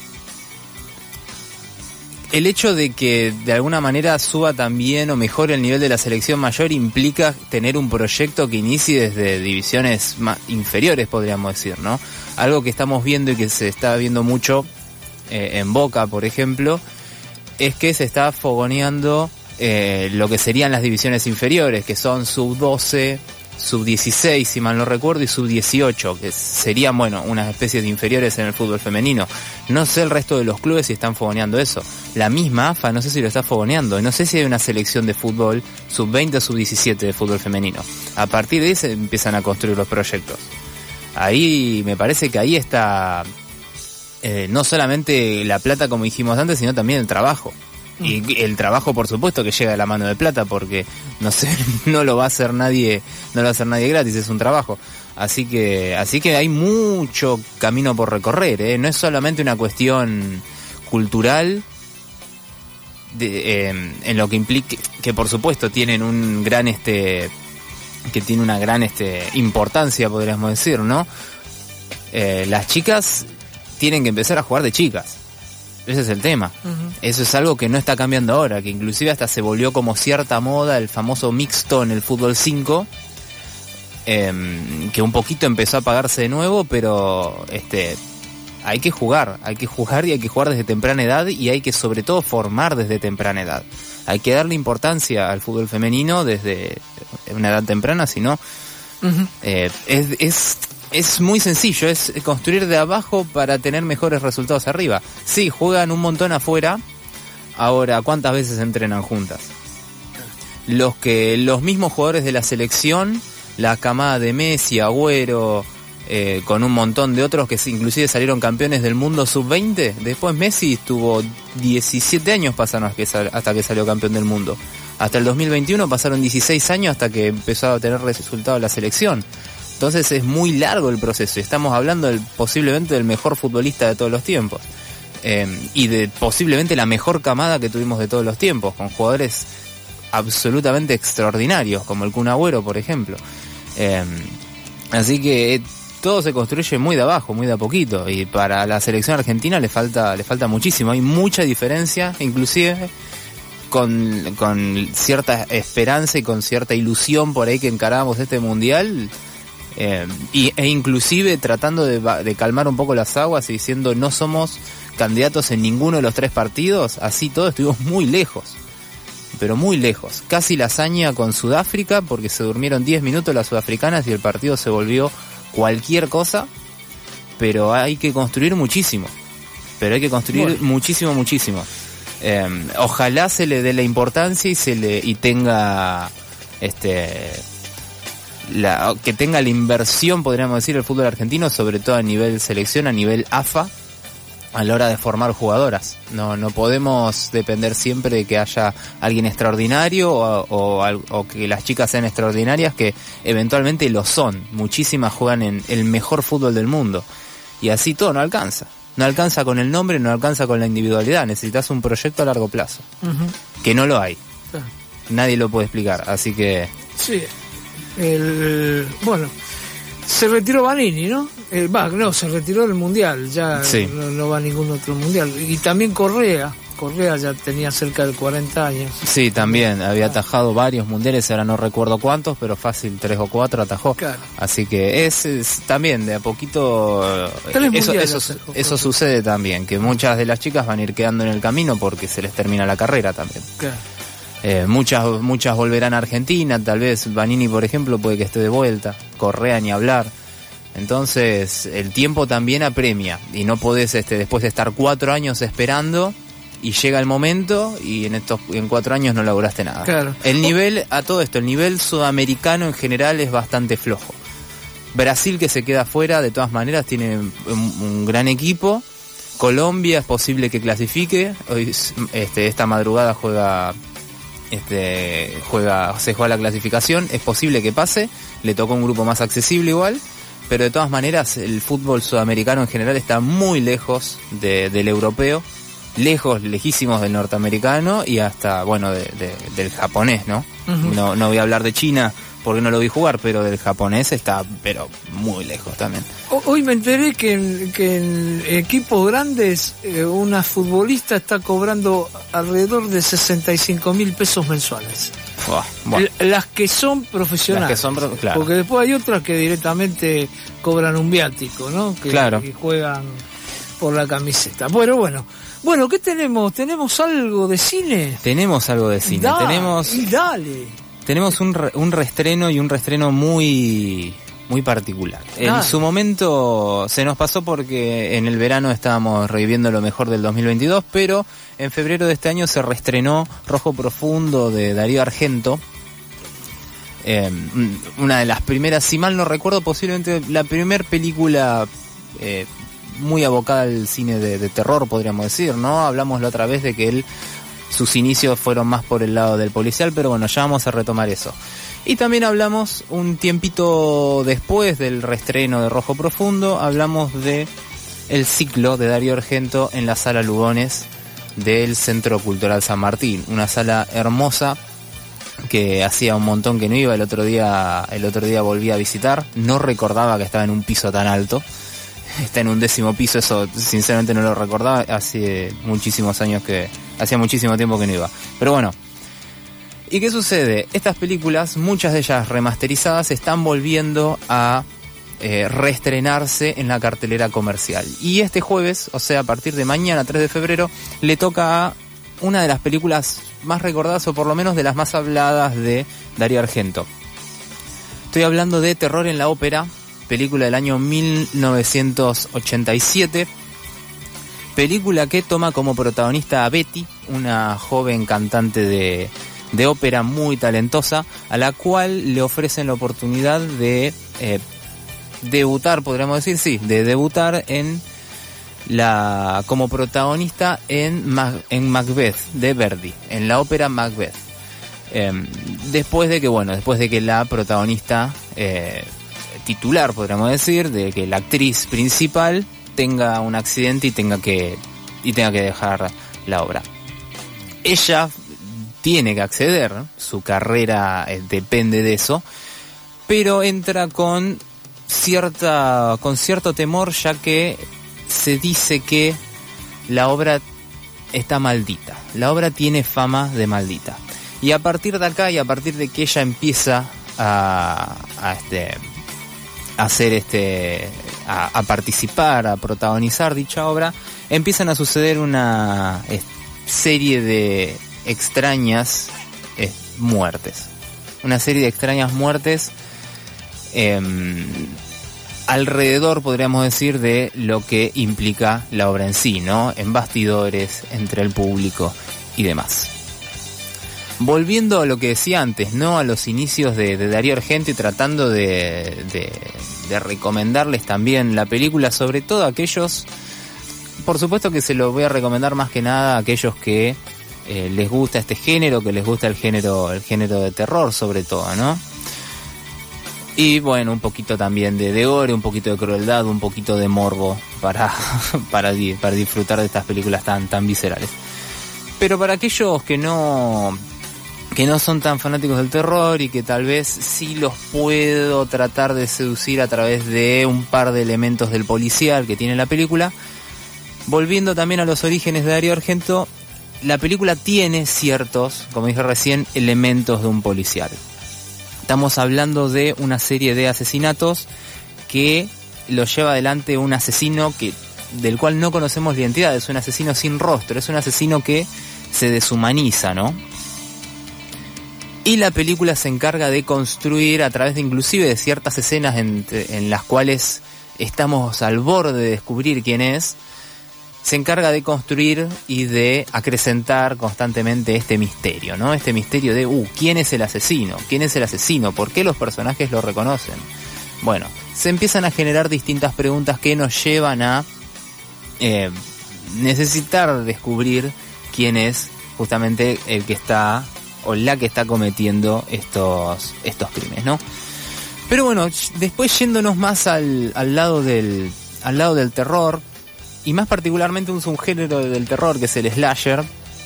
el hecho de que de alguna manera suba también o mejore el nivel de la selección mayor implica tener un proyecto que inicie desde divisiones más inferiores, podríamos decir, ¿no? Algo que estamos viendo y que se está viendo mucho en Boca, por ejemplo, es que se está fogoneando lo que serían las divisiones inferiores, que son sub-12, sub-16, si mal no recuerdo, y sub-18, que serían, bueno, unas especies de inferiores en el fútbol femenino. No sé el resto de los clubes si están fogoneando eso. La misma AFA no sé si lo está fogoneando. No sé si hay una selección de fútbol sub-20 o sub-17 de fútbol femenino. A partir de ahí se empiezan a construir los proyectos. Ahí me parece que ahí está no solamente la plata, como dijimos antes, sino también el trabajo. Y el trabajo, por supuesto, que llega de la mano de plata, porque no lo va a hacer nadie gratis, es un trabajo. Así que hay mucho camino por recorrer, no es solamente una cuestión cultural en lo que implica que por supuesto tienen un gran que tiene una gran importancia, podríamos decir, ¿no? Las chicas tienen que empezar a jugar de chicas. Ese es el tema. Eso es algo que no está cambiando ahora, que inclusive hasta se volvió como cierta moda el famoso mixto en el fútbol 5, que un poquito empezó a apagarse de nuevo, pero hay que jugar y hay que jugar desde temprana edad, y hay que sobre todo formar desde temprana edad. Hay que darle importancia al fútbol femenino desde una edad temprana, si no es muy sencillo, es construir de abajo para tener mejores resultados arriba. Sí, juegan un montón afuera. Ahora, ¿cuántas veces entrenan juntas? Los mismos jugadores de la selección, la camada de Messi, Agüero, con un montón de otros que inclusive salieron campeones del mundo sub-20. Después Messi estuvo 17 años pasaron hasta que salió campeón del mundo. Hasta el 2021 pasaron 16 años hasta que empezó a tener resultados la selección. Entonces es muy largo el proceso. Estamos hablando posiblemente del mejor futbolista de todos los tiempos. Y de posiblemente la mejor camada que tuvimos de todos los tiempos, con jugadores absolutamente extraordinarios, como el Kun Agüero, por ejemplo. Así que todo se construye muy de abajo, muy de a poquito. Y para la selección argentina le falta muchísimo. Hay mucha diferencia, inclusive con cierta esperanza y con cierta ilusión por ahí que encaramos este mundial. E inclusive tratando de calmar un poco las aguas y diciendo no somos candidatos en ninguno de los 3 partidos, así todo estuvimos muy lejos, pero muy lejos. Casi la hazaña con Sudáfrica, porque se durmieron 10 minutos las sudafricanas y el partido se volvió cualquier cosa, pero hay que construir muchísimo, muchísimo. Ojalá se le dé la importancia y tenga que tenga la inversión, podríamos decir, el fútbol argentino, sobre todo a nivel selección, a nivel AFA, a la hora de formar jugadoras. No podemos depender siempre de que haya alguien extraordinario o que las chicas sean extraordinarias, que eventualmente lo son. Muchísimas juegan en el mejor fútbol del mundo. Y así todo no alcanza. No alcanza con el nombre, no alcanza con la individualidad. Necesitas un proyecto a largo plazo. Que no lo hay. Nadie lo puede explicar. Así que... Sí. Bueno, se retiró Vanini, ¿no? Se retiró del Mundial, ya sí. no va a ningún otro Mundial. Y también Correa ya tenía cerca de 40 años. Sí, también, había atajado varios mundiales, ahora no recuerdo cuántos, pero fácil 3 o 4 atajó. Claro. Así que es también de a poquito, eso sucede también, que muchas de las chicas van a ir quedando en el camino porque se les termina la carrera también. Claro. Muchas volverán a Argentina, tal vez Vanini, por ejemplo, puede que esté de vuelta, Correa ni hablar. Entonces el tiempo también apremia y no podés después de estar 4 años esperando y llega el momento y en 4 años no lograste nada. Claro. El nivel, a todo esto, el nivel sudamericano en general es bastante flojo. Brasil, que se queda afuera, de todas maneras tiene un gran equipo. Colombia es posible que clasifique. Hoy esta madrugada se juega la clasificación, es posible que pase, le tocó un grupo más accesible igual, pero de todas maneras el fútbol sudamericano en general está muy lejos del europeo, lejísimos del norteamericano y hasta, bueno, del japonés, ¿no? Uh-huh. No voy a hablar de China porque no lo vi jugar, pero del japonés está, pero muy lejos también. Hoy me enteré que en equipos grandes una futbolista está cobrando alrededor de 65.000 pesos mensuales. Bueno. Las que son profesionales. Claro. Porque después hay otras que directamente cobran un viático, ¿no? Que juegan por la camiseta. Bueno, ¿qué tenemos? ¿Tenemos algo de cine? Tenemos algo de cine. Dale. Tenemos un reestreno y un reestreno muy particular. En su momento se nos pasó porque en el verano estábamos reviviendo lo mejor del 2022, pero en febrero de este año se reestrenó Rojo Profundo de Darío Argento. Una de las primeras, si mal no recuerdo, posiblemente la primera película muy abocada al cine de terror, podríamos decir, ¿no? Hablamos la otra vez de que sus inicios fueron más por el lado del policial, pero bueno, ya vamos a retomar eso. Y también hablamos un tiempito después del reestreno de Rojo Profundo, hablamos de el ciclo de Darío Argento en la Sala Lugones del Centro Cultural San Martín, una sala hermosa que hacía un montón que no iba. El otro día volví a visitar, no recordaba que estaba en un piso tan alto. Está en un 10º piso, eso sinceramente no lo recordaba, hacía muchísimo tiempo que no iba. Pero bueno, ¿y qué sucede? Estas películas, muchas de ellas remasterizadas, están volviendo a reestrenarse en la cartelera comercial. Y este jueves, o sea, a partir de mañana, 3 de febrero, le toca a una de las películas más recordadas, o por lo menos de las más habladas, de Darío Argento. Estoy hablando de Terror en la Ópera, película del año 1987, película que toma como protagonista a Betty, una joven cantante de ópera muy talentosa, a la cual le ofrecen la oportunidad de debutar, podríamos decir, de debutar como protagonista en Macbeth de Verdi, en la ópera Macbeth. Después de que la protagonista titular, podríamos decir, de que la actriz principal tenga un accidente y tenga que dejar la obra. Ella tiene que acceder, su carrera depende de eso, pero entra con cierto temor, ya que se dice que la obra está maldita, la obra tiene fama de maldita. Y a partir de acá, y a partir de que ella empieza a participar, a protagonizar dicha obra, empiezan a suceder una serie de extrañas muertes. Una serie de extrañas muertes alrededor, podríamos decir, de lo que implica la obra en sí, ¿no? En bastidores, entre el público y demás. Volviendo a lo que decía antes, ¿no? A los inicios de Darío Argento, y tratando de recomendarles también la película, sobre todo a aquellos, por supuesto que se lo voy a recomendar más que nada a aquellos que les gusta este género, que les gusta el género de terror sobre todo, ¿no? Y bueno, un poquito también de gore, un poquito de crueldad, un poquito de morbo para disfrutar de estas películas tan viscerales. Pero para aquellos que no son tan fanáticos del terror y que tal vez sí los puedo tratar de seducir a través de un par de elementos del policial que tiene la película, volviendo también a los orígenes de Darío Argento, la película tiene ciertos, como dije recién, elementos de un policial. Estamos hablando de una serie de asesinatos que lo lleva adelante un asesino del cual no conocemos la identidad, es un asesino sin rostro, es un asesino que se deshumaniza, ¿no? Y la película se encarga de construir a través de inclusive de ciertas escenas en las cuales estamos al borde de descubrir quién es, se encarga de construir y de acrecentar constantemente este misterio, ¿no? Este misterio de, ¿quién es el asesino? ¿Quién es el asesino? ¿Por qué los personajes lo reconocen? Bueno, se empiezan a generar distintas preguntas que nos llevan a necesitar descubrir quién es justamente el que está o la que está cometiendo estos crímenes, ¿no? Pero bueno, después yéndonos más al lado del terror, y más particularmente un subgénero del terror que es el slasher,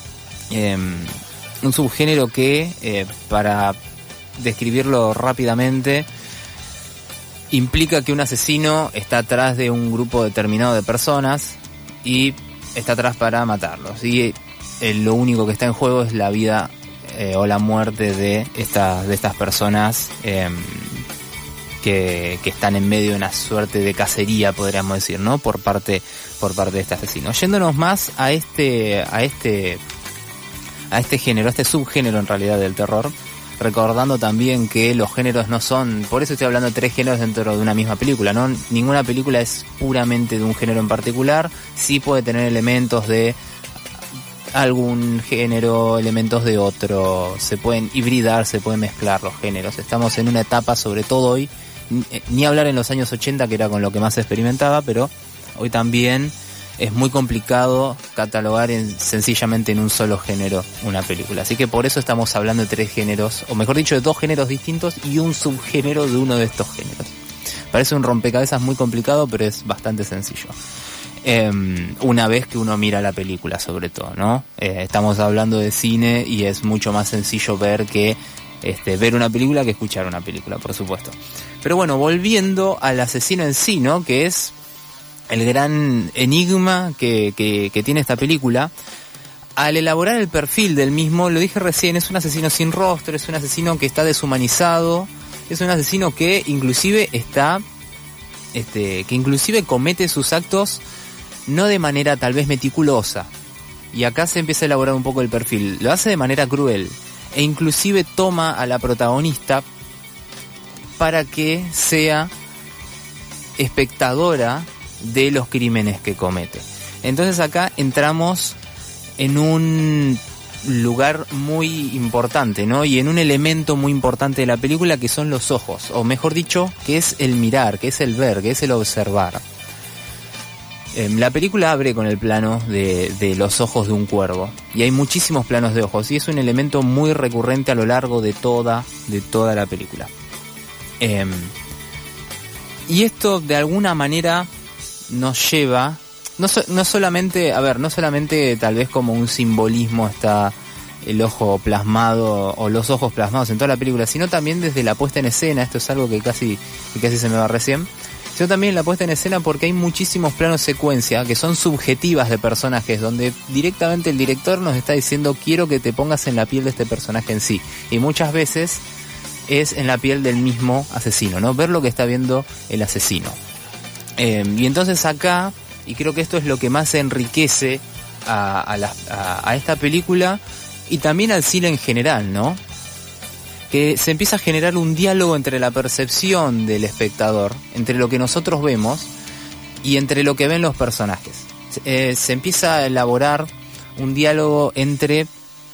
un subgénero que, para describirlo rápidamente, implica que un asesino está atrás de un grupo determinado de personas y está atrás para matarlos, y lo único que está en juego es la vida o la muerte de estas personas que están en medio de una suerte de cacería, podríamos decir, ¿no? Por parte de este asesino. Yéndonos más a este género, a este subgénero en realidad del terror, recordando también que los géneros no son, por eso estoy hablando de 3 géneros dentro de una misma película, ¿no? Ninguna película es puramente de un género en particular, sí puede tener elementos de algún género, elementos de otro, se pueden hibridar, se pueden mezclar los géneros. Estamos en una etapa, sobre todo hoy, ni hablar en los años 80, que era con lo que más se experimentaba, pero hoy también es muy complicado catalogar sencillamente en un solo género una película. Así que por eso estamos hablando de 3 géneros, o mejor dicho, de 2 géneros distintos y un subgénero de uno de estos géneros. Parece un rompecabezas muy complicado, pero es bastante sencillo. Una vez que uno mira la película, sobre todo, ¿no? Estamos hablando de cine y es mucho más sencillo ver una película que escuchar una película, por supuesto. Pero bueno, volviendo al asesino en sí, ¿no? Que es el gran enigma que tiene esta película. Al elaborar el perfil del mismo, lo dije recién, es un asesino sin rostro, es un asesino que está deshumanizado, es un asesino que inclusive comete sus actos no de manera tal vez meticulosa. Y acá se empieza a elaborar un poco el perfil. Lo hace de manera cruel. E inclusive toma a la protagonista para que sea espectadora de los crímenes que comete. Entonces acá entramos en un lugar muy importante, ¿no? Y en un elemento muy importante de la película, que son los ojos, o mejor dicho, que es el mirar, que es el ver, que es el observar. La película abre con el plano de los ojos de un cuervo, y hay muchísimos planos de ojos, y es un elemento muy recurrente a lo largo de toda la película. Y esto de alguna manera nos lleva, no solamente tal vez como un simbolismo está el ojo plasmado o los ojos plasmados en toda la película, sino también desde la puesta en escena. Esto es algo que casi se me va recién. Sino también la puesta en escena, porque hay muchísimos planos secuencia que son subjetivas de personajes, donde directamente el director nos está diciendo: quiero que te pongas en la piel de este personaje en sí. Y muchas veces es en la piel del mismo asesino, ¿no? Ver lo que está viendo el asesino. Y entonces acá, y creo que esto es lo que más enriquece a esta película y también al cine en general, ¿no? Que se empieza a generar un diálogo entre la percepción del espectador, entre lo que nosotros vemos y entre lo que ven los personajes. Se empieza a elaborar un diálogo entre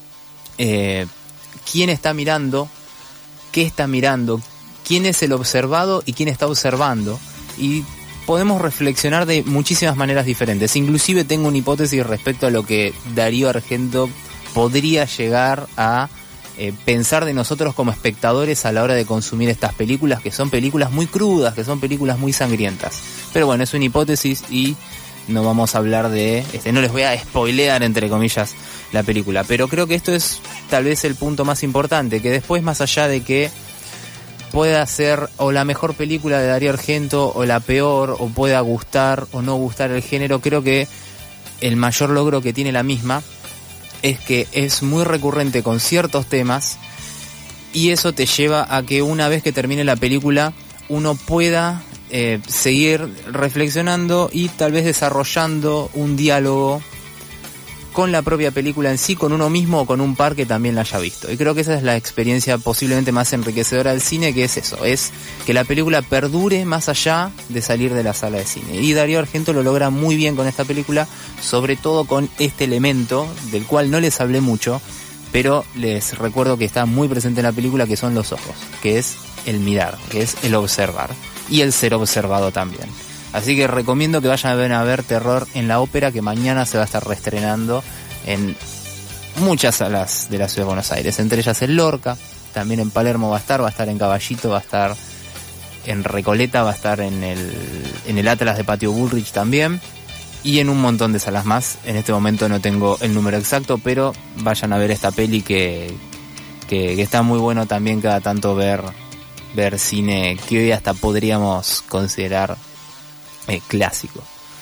quién está mirando, qué está mirando, quién es el observado y quién está observando, y podemos reflexionar de muchísimas maneras diferentes. Inclusive tengo una hipótesis respecto a lo que Darío Argento podría llegar a pensar de nosotros como espectadores a la hora de consumir estas películas, que son películas muy crudas, que son películas muy sangrientas. Pero bueno, es una hipótesis y no vamos a hablar de... no les voy a spoilear, entre comillas, la película. Pero creo que esto es tal vez el punto más importante, que después, más allá de que pueda ser o la mejor película de Darío Argento o la peor, o pueda gustar o no gustar el género, creo que el mayor logro que tiene la misma es que es muy recurrente con ciertos temas, y eso te lleva a que una vez que termine la película uno pueda seguir reflexionando y tal vez desarrollando un diálogo con la propia película en sí, con uno mismo o con un par que también la haya visto. Y creo que esa es la experiencia posiblemente más enriquecedora del cine, que es eso, es que la película perdure más allá de salir de la sala de cine. Y Darío Argento lo logra muy bien con esta película, sobre todo con este elemento del cual no les hablé mucho, pero les recuerdo que está muy presente en la película, que son los ojos, que es el mirar, que es el observar y el ser observado también. Así que recomiendo que vayan a ver Terror en la Ópera, que mañana se va a estar reestrenando en muchas salas de la Ciudad de Buenos Aires, entre ellas el Lorca, también en Palermo va a estar en Caballito, va a estar en Recoleta, va a estar en el Atlas de Patio Bullrich también, y en un montón de salas más. En este momento no tengo el número exacto, pero vayan a ver esta peli que está muy bueno también cada tanto ver cine que hoy hasta podríamos considerar clásico.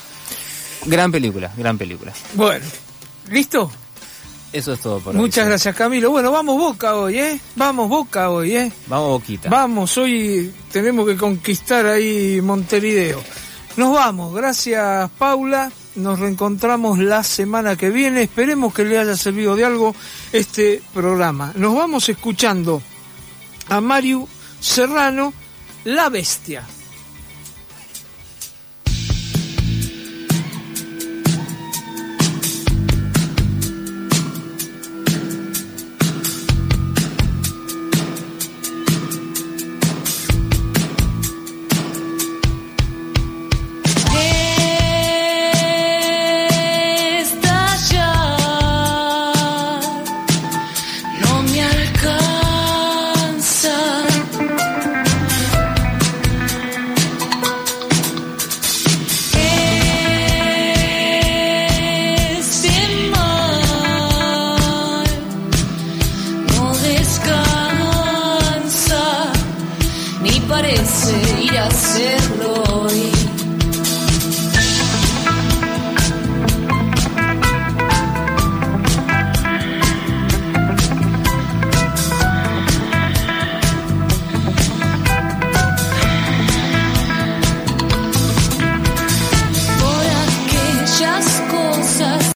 Gran película. Bueno, ¿listo? Eso es todo por hoy. Muchas gracias, Camilo. Bueno, vamos Boca hoy, Vamos Boca hoy, Vamos Boquita. Vamos, hoy tenemos que conquistar ahí Montevideo. Nos vamos, gracias Paula. Nos reencontramos la semana que viene. Esperemos que le haya servido de algo este programa. Nos vamos escuchando a Mario Serrano, La Bestia. Parece ir a ser